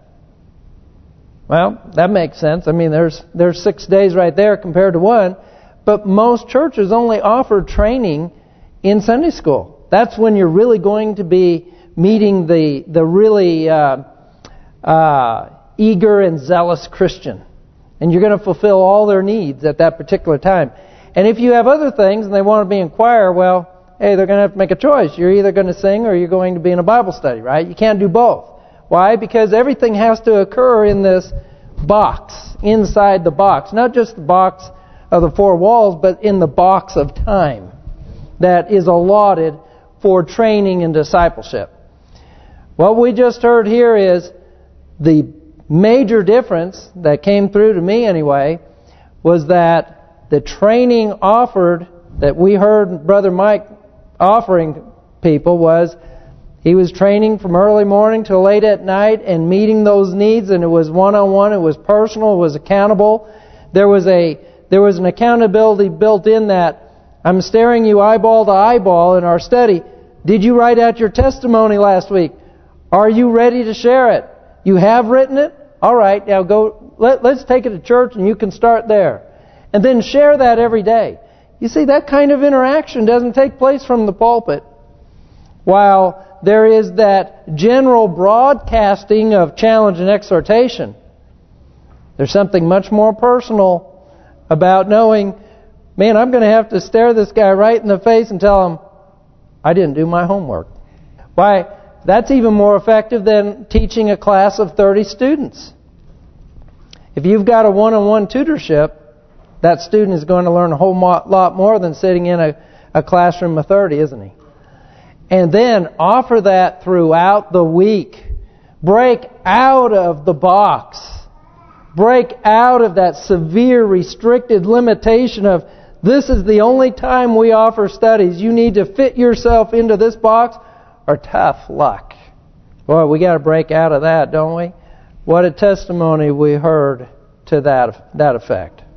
Well, that makes sense. I mean, there's there's six days right there compared to one. But most churches only offer training in Sunday school. That's when you're really going to be meeting the the really uh, uh, eager and zealous Christian. And you're going to fulfill all their needs at that particular time. And if you have other things and they want to be in choir, well, hey, they're going to have to make a choice. You're either going to sing or you're going to be in a Bible study, right? You can't do both. Why? Because everything has to occur in this box, inside the box. Not just the box of the four walls, but in the box of time that is allotted for training and discipleship. What we just heard here is the major difference that came through to me anyway was that the training offered that we heard Brother Mike offering people was he was training from early morning till late at night and meeting those needs, and it was one-on-one, it was personal, it was accountable. There was a there was an accountability built in that I'm staring you eyeball to eyeball in our study. Did you write out your testimony last week? Are you ready to share it? You have written it? All right, now go. Let, let's take it to church and you can start there. And then share that every day. You see, that kind of interaction doesn't take place from the pulpit. While there is that general broadcasting of challenge and exhortation, there's something much more personal about knowing, man, I'm going to have to stare this guy right in the face and tell him, I didn't do my homework. Why, that's even more effective than teaching a class of thirty students. If you've got a one-on-one tutorship, that student is going to learn a whole lot more than sitting in a, a classroom of thirty, isn't he? And then offer that throughout the week. Break out of the box. Break out of that severe, restricted limitation of this is the only time we offer studies. You need to fit yourself into this box or tough luck. Boy, we got to break out of that, don't we? What a testimony we heard to that that effect.